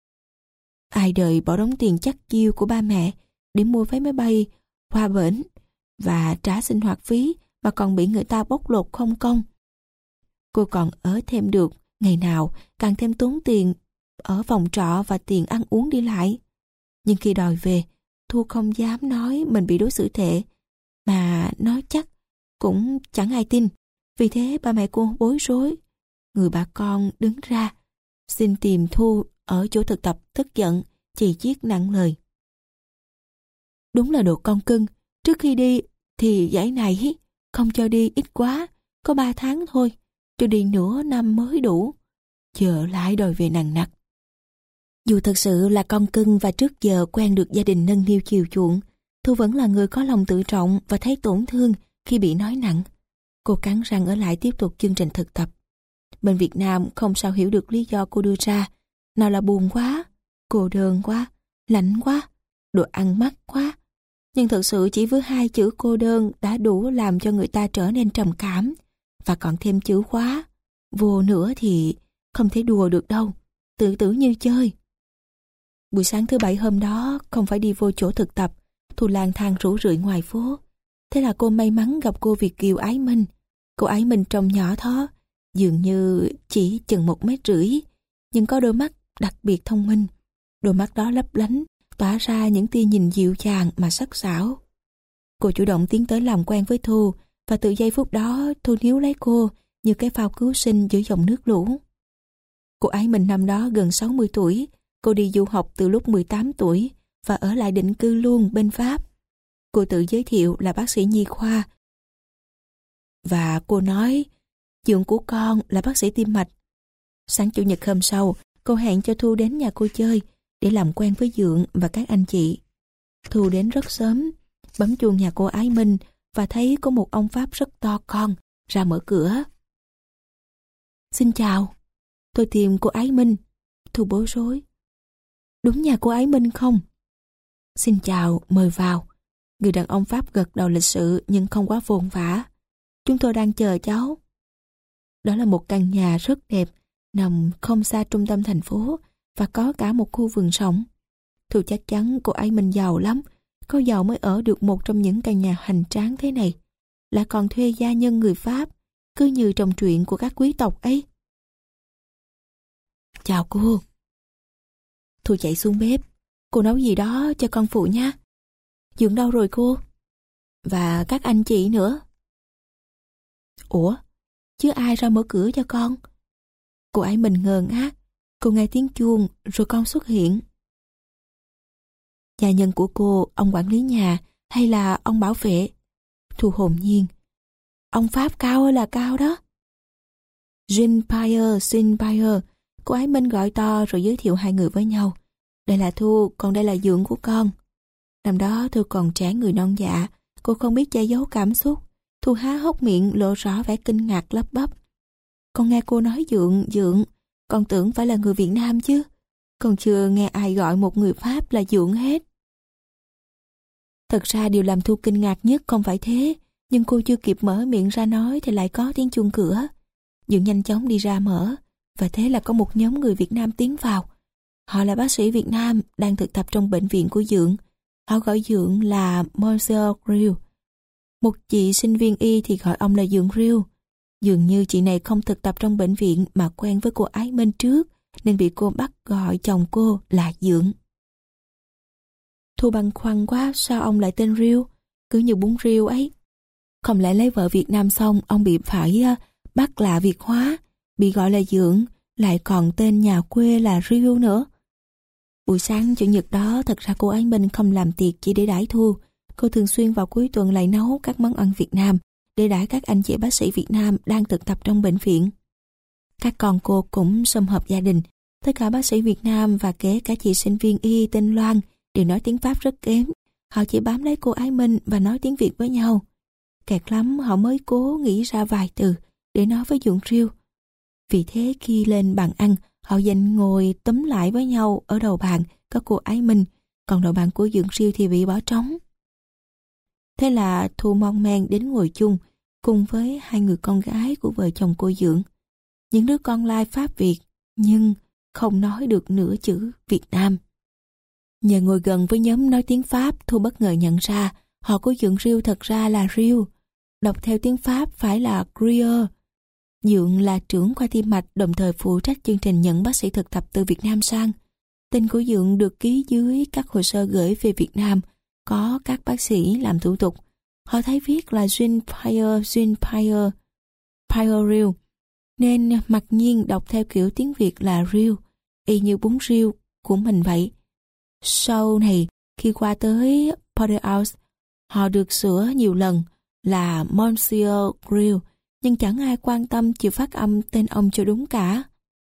Ai đời bỏ đóng tiền chắc chiêu của ba mẹ để mua vé máy bay qua bển và trả sinh hoạt phí mà còn bị người ta bóc lột không công. Cô còn ở thêm được ngày nào càng thêm tốn tiền ở phòng trọ và tiền ăn uống đi lại. Nhưng khi đòi về, Thu không dám nói mình bị đối xử tệ, mà nói chắc cũng chẳng ai tin. Vì thế ba mẹ cô bối rối. Người bà con đứng ra xin tìm Thu ở chỗ thực tập, tức giận chì chiết nặng lời. Đúng là đồ con cưng. Trước khi đi thì giải này không cho đi ít quá, có ba tháng thôi, cho đi nửa năm mới đủ. Giờ lại đòi về nằng nặc. Dù thật sự là con cưng và trước giờ quen được gia đình nâng niu chiều chuộng, Thu vẫn là người có lòng tự trọng và thấy tổn thương khi bị nói nặng. Cô cắn răng ở lại tiếp tục chương trình thực tập. Bên Việt Nam không sao hiểu được lý do cô đưa ra. Nào là buồn quá, cô đơn quá, lạnh quá, đồ ăn mắc quá. Nhưng thật sự chỉ với hai chữ cô đơn đã đủ làm cho người ta trở nên trầm cảm. Và còn thêm chữ quá, vô nữa thì không thể đùa được đâu, tự tử như chơi. Buổi sáng thứ bảy hôm đó không phải đi vô chỗ thực tập, Thu lang thang rủ rượi ngoài phố. Thế là cô may mắn gặp cô Việt kiều Ái Minh. Cô Ái Minh trông nhỏ thó, dường như chỉ chừng một mét rưỡi, nhưng có đôi mắt đặc biệt thông minh. Đôi mắt đó lấp lánh, tỏa ra những tia nhìn dịu dàng mà sắc sảo. Cô chủ động tiến tới làm quen với Thu, và từ giây phút đó Thu níu lấy cô như cái phao cứu sinh giữa dòng nước lũ. Cô Ái Minh năm đó gần sáu mươi tuổi, cô đi du học từ lúc mười tám tuổi và ở lại định cư luôn bên Pháp. Cô tự giới thiệu là bác sĩ nhi khoa. Và cô nói, Dượng của con là bác sĩ tim mạch. Sáng Chủ nhật hôm sau, cô hẹn cho Thu đến nhà cô chơi để làm quen với Dượng và các anh chị. Thu đến rất sớm, bấm chuông nhà cô Ái Minh và thấy có một ông Pháp rất to con ra mở cửa. Xin chào, tôi tìm cô Ái Minh. Thu bối rối. Đúng nhà cô Ái Minh không? Xin chào, mời vào. Người đàn ông Pháp gật đầu lịch sự nhưng không quá vồn vã. Chúng tôi đang chờ cháu. Đó là một căn nhà rất đẹp, nằm không xa trung tâm thành phố và có cả một khu vườn rộng. Thu chắc chắn cô Ái Minh giàu lắm, có giàu mới ở được một trong những căn nhà hoành tráng thế này. Lại còn thuê gia nhân người Pháp, cứ như trong truyện của các quý tộc ấy. Chào cô. Thu chạy xuống bếp. Cô nấu gì đó cho con phụ nha. Dượng đâu rồi cô? Và các anh chị nữa. Ủa, chứ ai ra mở cửa cho con? Cô ấy mình ngơ ngác. Cô nghe tiếng chuông rồi con xuất hiện. Gia nhân của cô, ông quản lý nhà hay là ông bảo vệ? Thu hồn nhiên. Ông Pháp cao ơi là cao đó. Jean Pierre, Jean Pierre. Cô ấy Minh gọi to rồi giới thiệu hai người với nhau. Đây là Thu, còn đây là Dượng của con. Năm đó Thu còn trẻ người non dạ, cô không biết che giấu cảm xúc. Thu há hốc miệng lộ rõ vẻ kinh ngạc lắp bắp. Con nghe cô nói Dượng, Dượng, con tưởng phải là người Việt Nam chứ. Con chưa nghe ai gọi một người Pháp là Dượng hết. Thật ra điều làm Thu kinh ngạc nhất không phải thế, nhưng cô chưa kịp mở miệng ra nói thì lại có tiếng chuông cửa. Dượng nhanh chóng đi ra mở, và thế là có một nhóm người Việt Nam tiến vào. Họ là bác sĩ Việt Nam đang thực tập trong bệnh viện của Dượng. Họ gọi Dượng là Monsieur Grill. Một chị sinh viên y thì gọi ông là Dượng Grill. Dường như chị này không thực tập trong bệnh viện mà quen với cô Ái Minh trước, nên bị cô bắt gọi chồng cô là Dượng. Thu băn khoăn quá, sao ông lại tên Riêu? Cứ như bún riêu ấy. Không lẽ lấy vợ Việt Nam xong ông bị phải uh, bắt là Việt hóa, bị gọi là Dượng, lại còn tên nhà quê là Riêu nữa. Buổi sáng Chủ nhật đó, thật ra cô Ái Minh không làm tiệc chỉ để đãi Thu. Cô thường xuyên vào cuối tuần lại nấu các món ăn Việt Nam để đãi các anh chị bác sĩ Việt Nam đang thực tập trong bệnh viện. Các con cô cũng sum họp gia đình. Tất cả bác sĩ Việt Nam và kể cả chị sinh viên y tên Loan đều nói tiếng Pháp rất kém. Họ chỉ bám lấy cô Ái Minh và nói tiếng Việt với nhau. Kẹt lắm họ mới cố nghĩ ra vài từ để nói với Dượng Riêu. Vì thế khi lên bàn ăn, họ dành ngồi túm lại với nhau. Ở đầu bàn có cô Ái Minh, còn đầu bàn của Dượng Riêu thì bị bỏ trống. Thế là Thu mon men đến ngồi chung cùng với hai người con gái của vợ chồng cô Dượng. Những đứa con lai Pháp Việt nhưng không nói được nửa chữ Việt Nam. Nhờ ngồi gần với nhóm nói tiếng Pháp, Thu bất ngờ nhận ra họ của Dượng Riêu thật ra là Riêu. Đọc theo tiếng Pháp phải là Grier. Dượng là trưởng khoa tim mạch, đồng thời phụ trách chương trình nhận bác sĩ thực tập từ Việt Nam sang. Tên của Dượng được ký dưới các hồ sơ gửi về Việt Nam, có các bác sĩ làm thủ tục. Họ thấy viết là Jean Pierre, Jean Pierre, Pierre Riêu, nên mặc nhiên đọc theo kiểu tiếng Việt là Riêu, y như bún riêu của mình vậy. Sau này, khi qua tới Porterhouse, họ được sửa nhiều lần là Monsieur Grill, nhưng chẳng ai quan tâm chịu phát âm tên ông cho đúng cả.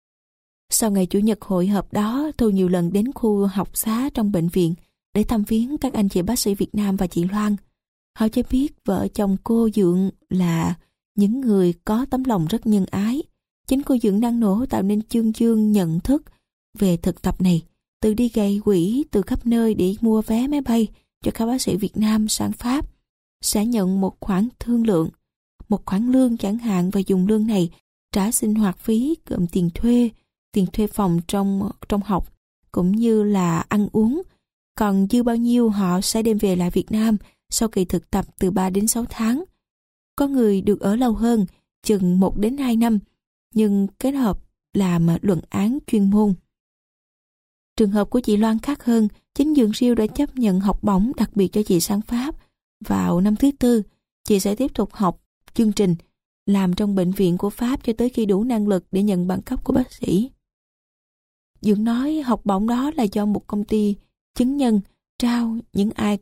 Sau ngày Chủ nhật hội họp đó, Thu nhiều lần đến khu học xá trong bệnh viện để thăm viếng các anh chị bác sĩ Việt Nam và chị Loan. Họ cho biết vợ chồng cô Dượng là những người có tấm lòng rất nhân ái. Chính cô Dượng năng nổ tạo nên chương chương nhận thức về thực tập này, từ đi gây quỹ từ khắp nơi để mua vé máy bay cho các bác sĩ Việt Nam sang Pháp, sẽ nhận một khoản thương lượng, một khoản lương chẳng hạn, và dùng lương này trả sinh hoạt phí gồm tiền thuê, tiền thuê phòng trong trong học cũng như là ăn uống. Còn dư bao nhiêu họ sẽ đem về lại Việt Nam sau kỳ thực tập từ ba đến sáu tháng. Có người được ở lâu hơn, chừng một đến hai năm, nhưng kết hợp làm luận án chuyên môn. Trường hợp của chị Loan khác hơn, chính Dượng Riêu đã chấp nhận học bổng đặc biệt cho chị sang Pháp. Vào năm thứ tư, chị sẽ tiếp tục học chương trình, làm trong bệnh viện của Pháp cho tới khi đủ năng lực để nhận bằng cấp của bác sĩ. Dượng nói học bổng đó là do một công ty chứng nhân trao, những ai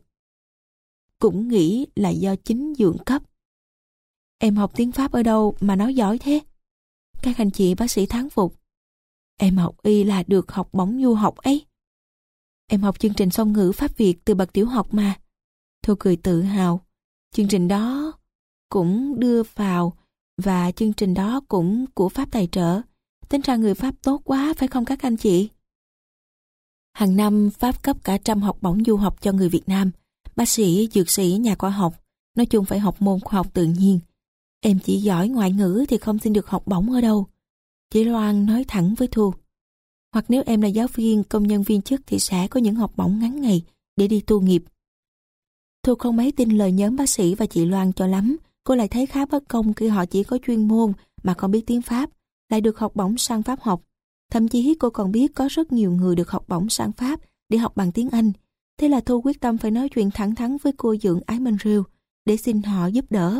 cũng nghĩ là do chính Dượng cấp. Em học tiếng Pháp ở đâu mà nói giỏi thế? Các anh chị bác sĩ thán phục. Em học y là được học bổng du học ấy. Em học chương trình song ngữ Pháp Việt từ bậc tiểu học mà. Thu cười tự hào. Chương trình đó cũng đưa vào và chương trình đó cũng của Pháp tài trợ. Tính ra người Pháp tốt quá phải không các anh chị? Hàng năm Pháp cấp cả trăm học bổng du học cho người Việt Nam, bác sĩ, dược sĩ, nhà khoa học, nói chung phải học môn khoa học tự nhiên. Em chỉ giỏi ngoại ngữ thì không xin được học bổng ở đâu. Chị Loan nói thẳng với Thu. Hoặc nếu em là giáo viên, công nhân viên chức thì sẽ có những học bổng ngắn ngày để đi tu nghiệp. Thu không mấy tin lời nhóm bác sĩ và chị Loan cho lắm. Cô lại thấy khá bất công khi họ chỉ có chuyên môn mà không biết tiếng Pháp, lại được học bổng sang Pháp học. Thậm chí cô còn biết có rất nhiều người được học bổng sang Pháp để học bằng tiếng Anh. Thế là Thu quyết tâm phải nói chuyện thẳng thắn với cô Dượng Ái Minh Rêu để xin họ giúp đỡ.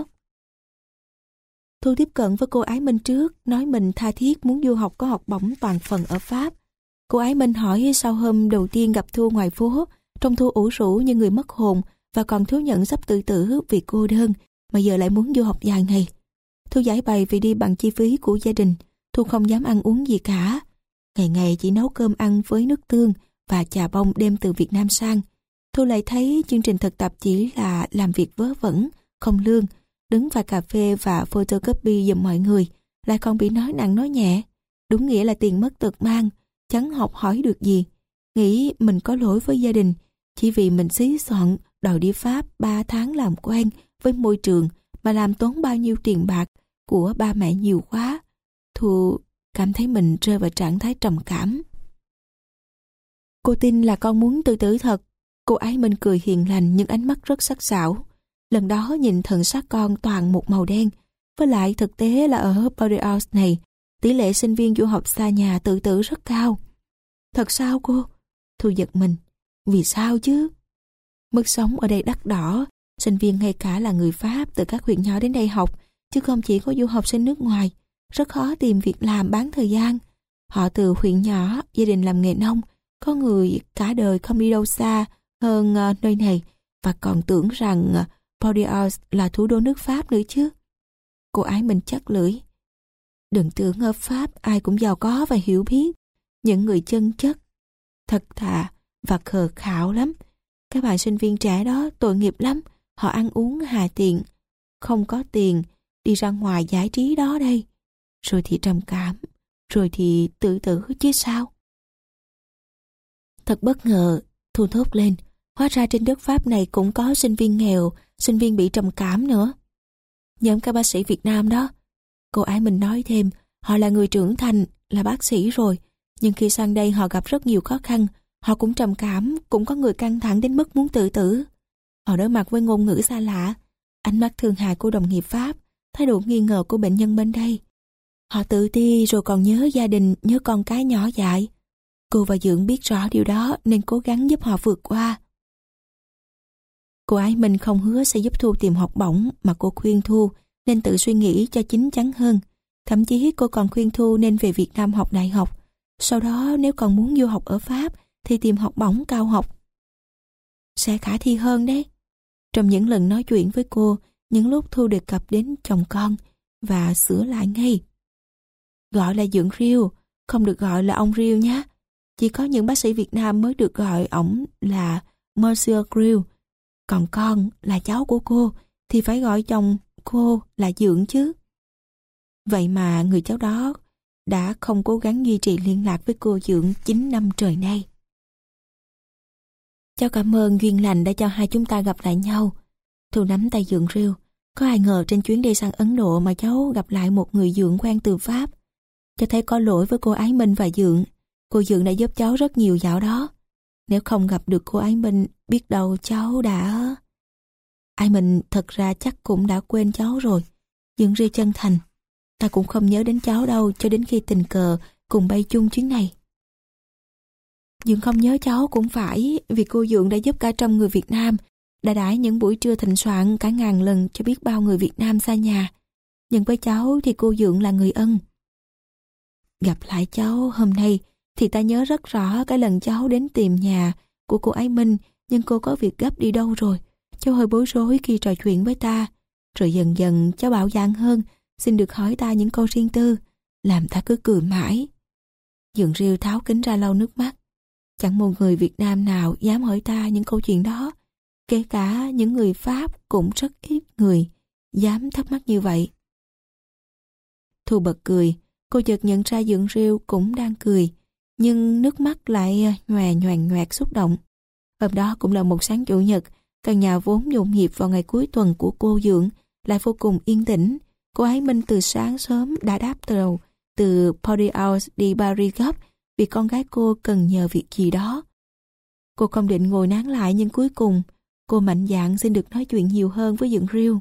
Thu tiếp cận với cô Ái Minh trước, nói mình tha thiết muốn du học có học bổng toàn phần ở Pháp. Cô Ái Minh hỏi sau hôm đầu tiên gặp Thu ngoài phố, trông Thu ủ rũ như người mất hồn và còn thú nhận sắp tự tử vì cô đơn, mà giờ lại muốn du học dài ngày. Thu giải bày vì đi bằng chi phí của gia đình. Thu không dám ăn uống gì cả. Ngày ngày chỉ nấu cơm ăn với nước tương và trà bông đem từ Việt Nam sang. Thu lại thấy chương trình thực tập chỉ là làm việc vớ vẩn, không lương, đứng pha cà phê và photocopy giùm mọi người, lại còn bị nói nặng nói nhẹ. Đúng nghĩa là tiền mất tật mang, chẳng học hỏi được gì. Nghĩ mình có lỗi với gia đình, chỉ vì mình xí xoọn đòi đi Pháp ba tháng làm quen với môi trường mà làm tốn bao nhiêu tiền bạc của ba mẹ nhiều quá. Thu cảm thấy mình rơi vào trạng thái trầm cảm. Cô tin là con muốn tự tử thật. Cô Ái Minh cười hiền lành nhưng ánh mắt rất sắc sảo. Lần đó nhìn thần sắc con toàn một màu đen. Với lại thực tế là ở Boreas này, tỷ lệ sinh viên du học xa nhà tự tử rất cao. Thật sao cô? Thu giật mình. Vì sao chứ? Mức sống ở đây đắt đỏ, sinh viên ngay cả là người Pháp từ các huyện nhỏ đến đây học, chứ không chỉ có du học sinh nước ngoài. Rất khó tìm việc làm bán thời gian. Họ từ huyện nhỏ, gia đình làm nghề nông, có người cả đời không đi đâu xa hơn uh, nơi này và còn tưởng rằng uh, Bordeaux là thủ đô nước Pháp nữa chứ. Cô Ái Minh chắc lưỡi. Đừng tưởng ở Pháp ai cũng giàu có và hiểu biết. Những người chân chất, thật thà và khờ khạo lắm. Các bạn sinh viên trẻ đó tội nghiệp lắm. Họ ăn uống hà tiện, không có tiền, đi ra ngoài giải trí đó đây. Rồi thì trầm cảm, rồi thì tự tử chứ sao. Thật bất ngờ, Thu thốt lên. Hóa ra trên đất Pháp này cũng có sinh viên nghèo, sinh viên bị trầm cảm nữa. Nhóm các bác sĩ Việt Nam đó. Cô Ái Minh nói thêm, họ là người trưởng thành, là bác sĩ rồi. Nhưng khi sang đây họ gặp rất nhiều khó khăn. Họ cũng trầm cảm, cũng có người căng thẳng đến mức muốn tự tử. Họ đối mặt với ngôn ngữ xa lạ, ánh mắt thương hại của đồng nghiệp Pháp, thái độ nghi ngờ của bệnh nhân bên đây. Họ tự ti rồi còn nhớ gia đình, nhớ con cái nhỏ dại. Cô và Dượng biết rõ điều đó nên cố gắng giúp họ vượt qua. Cô Ái Minh không hứa sẽ giúp Thu tìm học bổng mà cô khuyên Thu nên tự suy nghĩ cho chín chắn hơn. Thậm chí cô còn khuyên Thu nên về Việt Nam học đại học. Sau đó nếu còn muốn du học ở Pháp thì tìm học bổng cao học. Sẽ khả thi hơn đấy. Trong những lần nói chuyện với cô, những lúc Thu đề cập đến chồng con và sửa lại ngay. Gọi là Dượng Rêu, không được gọi là ông Rêu nhé. Chỉ có những bác sĩ Việt Nam mới được gọi ổng là Monsieur Rêu. Còn con là cháu của cô thì phải gọi chồng cô là Dượng chứ. Vậy mà người cháu đó đã không cố gắng duy trì liên lạc với cô Dượng chín năm trời nay. Cháu cảm ơn duyên lành đã cho hai chúng ta gặp lại nhau. Thu nắm tay Dượng Rêu. Có ai ngờ trên chuyến đi sang Ấn Độ mà cháu gặp lại một người Dượng quen từ Pháp. Cháu thấy có lỗi với cô Ái Minh và Dượng. Cô Dượng đã giúp cháu rất nhiều dạo đó. Nếu không gặp được cô Ái Minh, biết đâu cháu đã... Ái Minh thật ra chắc cũng đã quên cháu rồi. Dượng Rêu chân thành. Ta cũng không nhớ đến cháu đâu cho đến khi tình cờ cùng bay chung chuyến này. Dượng không nhớ cháu cũng phải, vì cô Dượng đã giúp cả trăm người Việt Nam, đã đãi những buổi trưa thịnh soạn cả ngàn lần cho biết bao người Việt Nam xa nhà. Nhưng với cháu thì cô Dượng là người ân. Gặp lại cháu hôm nay thì ta nhớ rất rõ cái lần cháu đến tìm nhà của cô Ái Minh, nhưng cô có việc gấp đi đâu rồi. Cháu hơi bối rối khi trò chuyện với ta. Rồi dần dần cháu bạo dạn hơn, xin được hỏi ta những câu riêng tư, làm ta cứ cười mãi. Dượng Rêu tháo kính ra lau nước mắt. Chẳng một người Việt Nam nào dám hỏi ta những câu chuyện đó. Kể cả những người Pháp cũng rất ít người dám thắc mắc như vậy. Thu bật cười. Cô chợt nhận ra Dượng Rêu cũng đang cười, nhưng nước mắt lại nhòe nhoàng nhoẹt xúc động. Hôm đó cũng là một sáng chủ nhật, căn nhà vốn nhộn nhịp vào ngày cuối tuần của cô Dượng lại vô cùng yên tĩnh. Cô Ái Minh từ sáng sớm đã đáp tàu từ Portsmouth đi Paris gấp vì con gái cô cần nhờ việc gì đó. Cô không định ngồi nán lại, nhưng cuối cùng cô mạnh dạn xin được nói chuyện nhiều hơn với Dượng Rêu.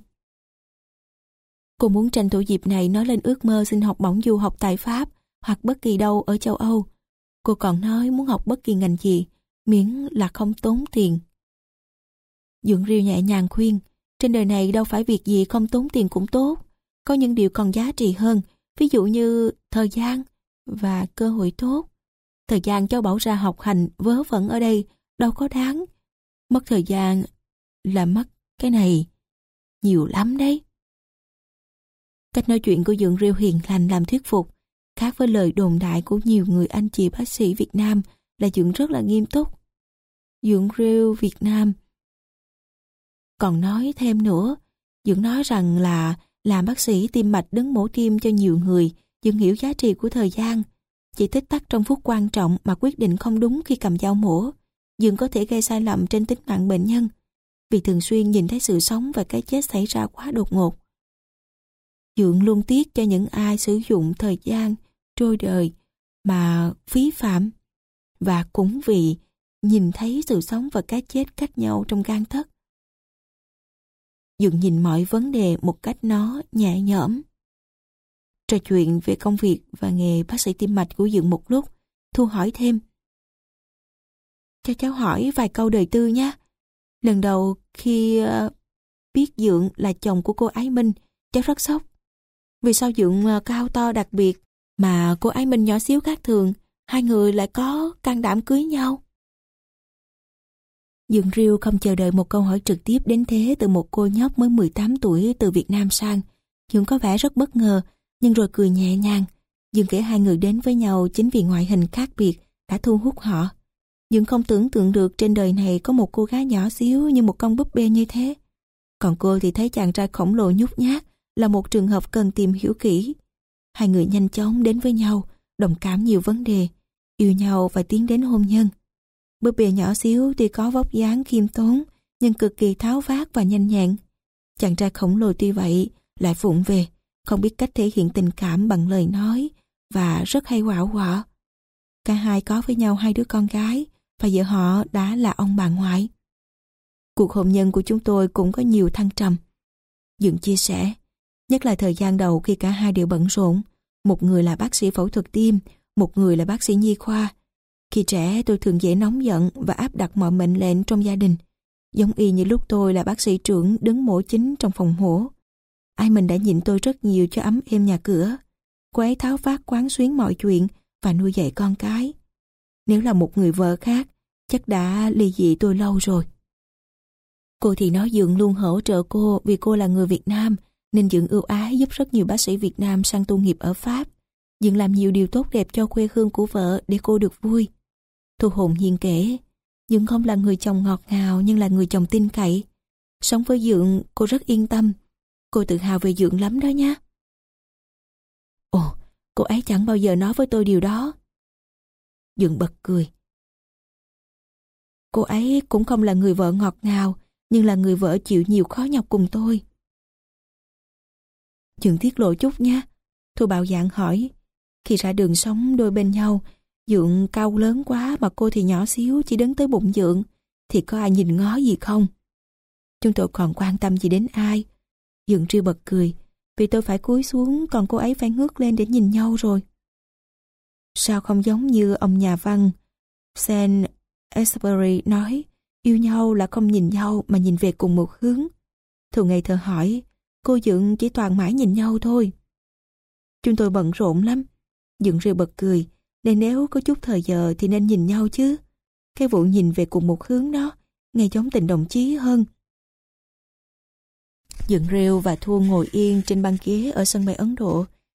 Cô muốn tranh thủ dịp này nói lên ước mơ xin học bổng du học tại Pháp hoặc bất kỳ đâu ở châu Âu. Cô còn nói muốn học bất kỳ ngành gì, miễn là không tốn tiền. Dượng Rêu nhẹ nhàng khuyên, trên đời này đâu phải việc gì không tốn tiền cũng tốt. Có những điều còn giá trị hơn, ví dụ như thời gian và cơ hội tốt. Thời gian cho bỏ ra học hành vớ vẩn ở đây đâu có đáng. Mất thời gian là mất cái này nhiều lắm đấy. Cách nói chuyện của Dượng Rêu hiền lành làm thuyết phục, khác với lời đồn đại của nhiều người anh chị bác sĩ Việt Nam là Dượng rất là nghiêm túc. Dượng Rêu Việt Nam còn nói thêm nữa. Dượng nói rằng là làm bác sĩ tim mạch đứng mổ tim cho nhiều người. Dượng hiểu giá trị của thời gian. Chỉ tích tắc trong phút quan trọng mà quyết định không đúng khi cầm dao mổ, Dượng có thể gây sai lầm trên tính mạng bệnh nhân, vì thường xuyên nhìn thấy sự sống và cái chết xảy ra quá đột ngột. Dượng luôn tiếc cho những ai sử dụng thời gian trôi đời mà phí phạm, và cũng vì nhìn thấy sự sống và cái chết cách nhau trong gang tấc. Dượng nhìn mọi vấn đề một cách nó nhẹ nhõm. Trò chuyện về công việc và nghề bác sĩ tim mạch của Dượng một lúc, Thu hỏi thêm. Cho cháu hỏi vài câu đời tư nhé. Lần đầu khi uh, biết Dượng là chồng của cô Ái Minh, cháu rất sốc. Vì sao Dượng uh, cao to đặc biệt mà cô Ái Minh nhỏ xíu khác thường, hai người lại có can đảm cưới nhau? Dượng Rêu không chờ đợi một câu hỏi trực tiếp đến thế từ một cô nhóc mới mười tám tuổi từ Việt Nam sang. Dượng có vẻ rất bất ngờ, nhưng rồi cười nhẹ nhàng. Dượng kể hai người đến với nhau chính vì ngoại hình khác biệt đã thu hút họ. Dượng không tưởng tượng được trên đời này có một cô gái nhỏ xíu như một con búp bê như thế. Còn cô thì thấy chàng trai khổng lồ nhút nhát là một trường hợp cần tìm hiểu kỹ. Hai người nhanh chóng đến với nhau, đồng cảm nhiều vấn đề, yêu nhau và tiến đến hôn nhân. Búp bê nhỏ xíu tuy có vóc dáng khiêm tốn, nhưng cực kỳ tháo vát và nhanh nhẹn. Chàng trai khổng lồ tuy vậy lại vụng về, không biết cách thể hiện tình cảm bằng lời nói và rất hay quạu quọ. Cả hai có với nhau hai đứa con gái và vợ họ đã là ông bà ngoại. Cuộc hôn nhân của chúng tôi cũng có nhiều thăng trầm. Dượng chia sẻ, nhất là thời gian đầu khi cả hai đều bận rộn. Một người là bác sĩ phẫu thuật tim, một người là bác sĩ nhi khoa. Khi trẻ tôi thường dễ nóng giận và áp đặt mọi mệnh lệnh trong gia đình, giống y như lúc tôi là bác sĩ trưởng đứng mổ chính trong phòng mổ. Ai mình đã nhịn tôi rất nhiều cho ấm êm nhà cửa. Cô ấy tháo vát quán xuyến mọi chuyện và nuôi dạy con cái. Nếu là một người vợ khác, chắc đã ly dị tôi lâu rồi. Cô thì nói Dượng luôn hỗ trợ cô vì cô là người Việt Nam, nên Dượng ưu ái giúp rất nhiều bác sĩ Việt Nam sang tu nghiệp ở Pháp. Dượng làm nhiều điều tốt đẹp cho quê hương của vợ để cô được vui. Thu hồn nhiên kể, Dượng không là người chồng ngọt ngào nhưng là người chồng tin cậy. Sống với Dượng cô rất yên tâm. Cô tự hào về Dượng lắm đó nhé. Ồ, cô ấy chẳng bao giờ nói với tôi điều đó. Dượng bật cười. Cô ấy cũng không là người vợ ngọt ngào, nhưng là người vợ chịu nhiều khó nhọc cùng tôi. Dượng tiết lộ chút nha. Thu bạo dạn hỏi. Khi ra đường sống đôi bên nhau, Dượng cao lớn quá mà cô thì nhỏ xíu chỉ đứng tới bụng Dượng, thì có ai nhìn ngó gì không? Chúng tôi còn quan tâm gì đến ai? Dượng Rêu bật cười, vì tôi phải cúi xuống còn cô ấy phải ngước lên để nhìn nhau rồi. Sao không giống như ông nhà văn Saint Exupéry nói, yêu nhau là không nhìn nhau mà nhìn về cùng một hướng. Thu ngây thơ hỏi, cô Dượng chỉ toàn mãi nhìn nhau thôi. Chúng tôi bận rộn lắm. Dượng Rêu bật cười, nên nếu có chút thời giờ thì nên nhìn nhau chứ. Cái vụ nhìn về cùng một hướng đó nghe giống tình đồng chí hơn. Dượng Rêu và Thu ngồi yên trên băng ghế ở sân bay Ấn Độ,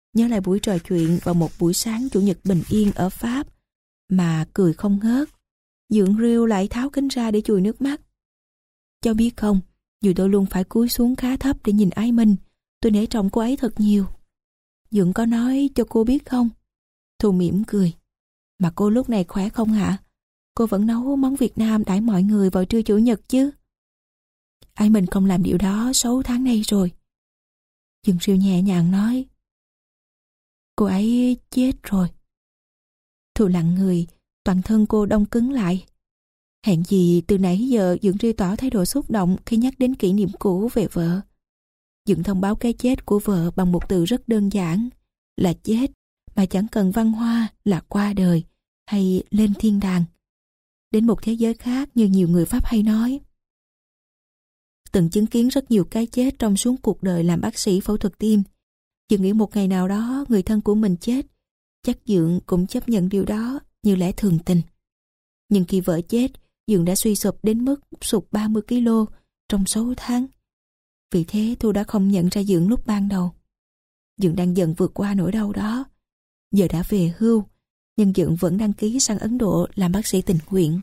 nhớ lại buổi trò chuyện vào một buổi sáng chủ nhật bình yên ở Pháp, mà cười không ngớt. Dượng Rêu lại tháo kính ra để chùi nước mắt. Cháu biết không, dù tôi luôn phải cúi xuống khá thấp để nhìn Ái Minh, tôi nể trọng cô ấy thật nhiều. Dượng có nói cho cô biết không? Thu mỉm cười. Mà cô lúc này khỏe không hả? Cô vẫn nấu món Việt Nam đãi mọi người vào trưa chủ nhật chứ? Ái Minh không làm điều đó sáu tháng nay rồi. Dượng Rêu nhẹ nhàng nói. Cô ấy chết rồi. Thu lặng người, toàn thân cô đông cứng lại. Hèn gì từ nãy giờ Dượng Rêu tỏ thái độ xúc động khi nhắc đến kỷ niệm cũ về vợ. Dượng thông báo cái chết của vợ bằng một từ rất đơn giản, là chết, mà chẳng cần văn hoa là qua đời hay lên thiên đàng, đến một thế giới khác như nhiều người Pháp hay nói. Từng chứng kiến rất nhiều cái chết trong suốt cuộc đời làm bác sĩ phẫu thuật tim. Dượng nghĩ một ngày nào đó người thân của mình chết, chắc Dượng cũng chấp nhận điều đó như lẽ thường tình. Nhưng khi vợ chết, Dượng đã suy sụp đến mức sụt ba mươi ki lô trong sáu tháng. Vì thế Thu đã không nhận ra Dượng lúc ban đầu. Dượng đang dần vượt qua nỗi đau đó. Giờ đã về hưu, nhưng Dượng vẫn đăng ký sang Ấn Độ làm bác sĩ tình nguyện.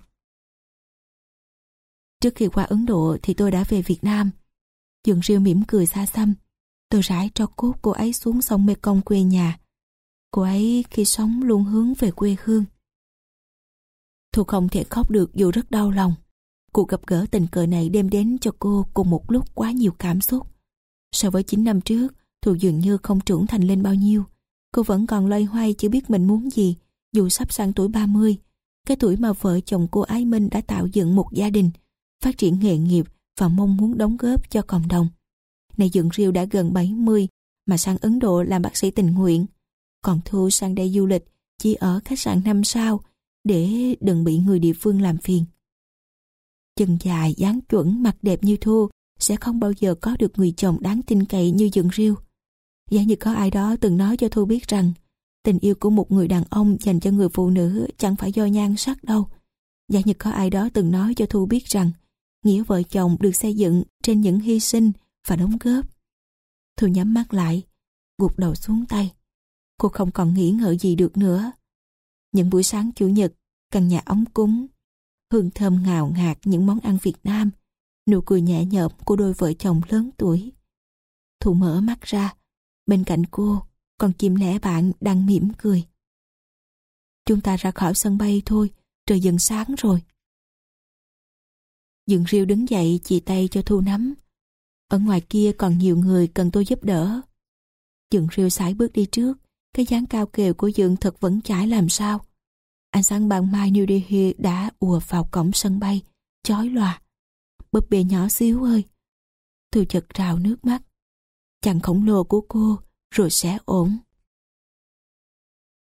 Trước khi qua Ấn Độ thì tôi đã về Việt Nam. Dượng Rêu mỉm cười xa xăm. Tôi rải tro cốt cô ấy xuống sông Mekong quê nhà. Cô ấy khi sống luôn hướng về quê hương. Thu không thể khóc được dù rất đau lòng. Cuộc gặp gỡ tình cờ này đem đến cho cô cùng một lúc quá nhiều cảm xúc. So với chín năm trước, Thu dường như không trưởng thành lên bao nhiêu. Cô vẫn còn loay hoay chưa biết mình muốn gì, dù sắp sang tuổi ba mươi. Cái tuổi mà vợ chồng cô Ái Minh đã tạo dựng một gia đình, phát triển nghề nghiệp và mong muốn đóng góp cho cộng đồng. Này Dượng Rêu đã gần bảy mươi mà sang Ấn Độ làm bác sĩ tình nguyện. Còn Thu sang đây du lịch chỉ ở khách sạn năm sao để đừng bị người địa phương làm phiền. Chân dài, dáng chuẩn, mặt đẹp như Thu sẽ không bao giờ có được người chồng đáng tin cậy như Dượng Rêu. Giả như có ai đó từng nói cho Thu biết rằng tình yêu của một người đàn ông dành cho người phụ nữ chẳng phải do nhan sắc đâu. Giả như có ai đó từng nói cho Thu biết rằng nghĩa vợ chồng được xây dựng trên những hy sinh và đóng góp. Thu nhắm mắt lại, gục đầu xuống tay. Cô không còn nghĩ ngợi gì được nữa. Những buổi sáng chủ nhật, căn nhà ấm cúng, hương thơm ngào ngạt những món ăn Việt Nam, nụ cười nhẹ nhõm của đôi vợ chồng lớn tuổi. Thu mở mắt ra, bên cạnh cô còn chim lẻ bạn đang mỉm cười. Chúng ta ra khỏi sân bay thôi, trời dần sáng rồi. Dượng Rêu đứng dậy chì tay cho Thu nắm. Ở ngoài kia còn nhiều người cần tôi giúp đỡ. Dượng Rêu sải bước đi trước, cái dáng cao kèo của Dượng thật vững chãi làm sao. Ánh sáng ban mai New Delhi đã ùa vào cổng sân bay, chói lòa. Búp bê nhỏ xíu ơi. Thu chợt trào nước mắt. Chàng khổng lồ của cô rồi sẽ ổn.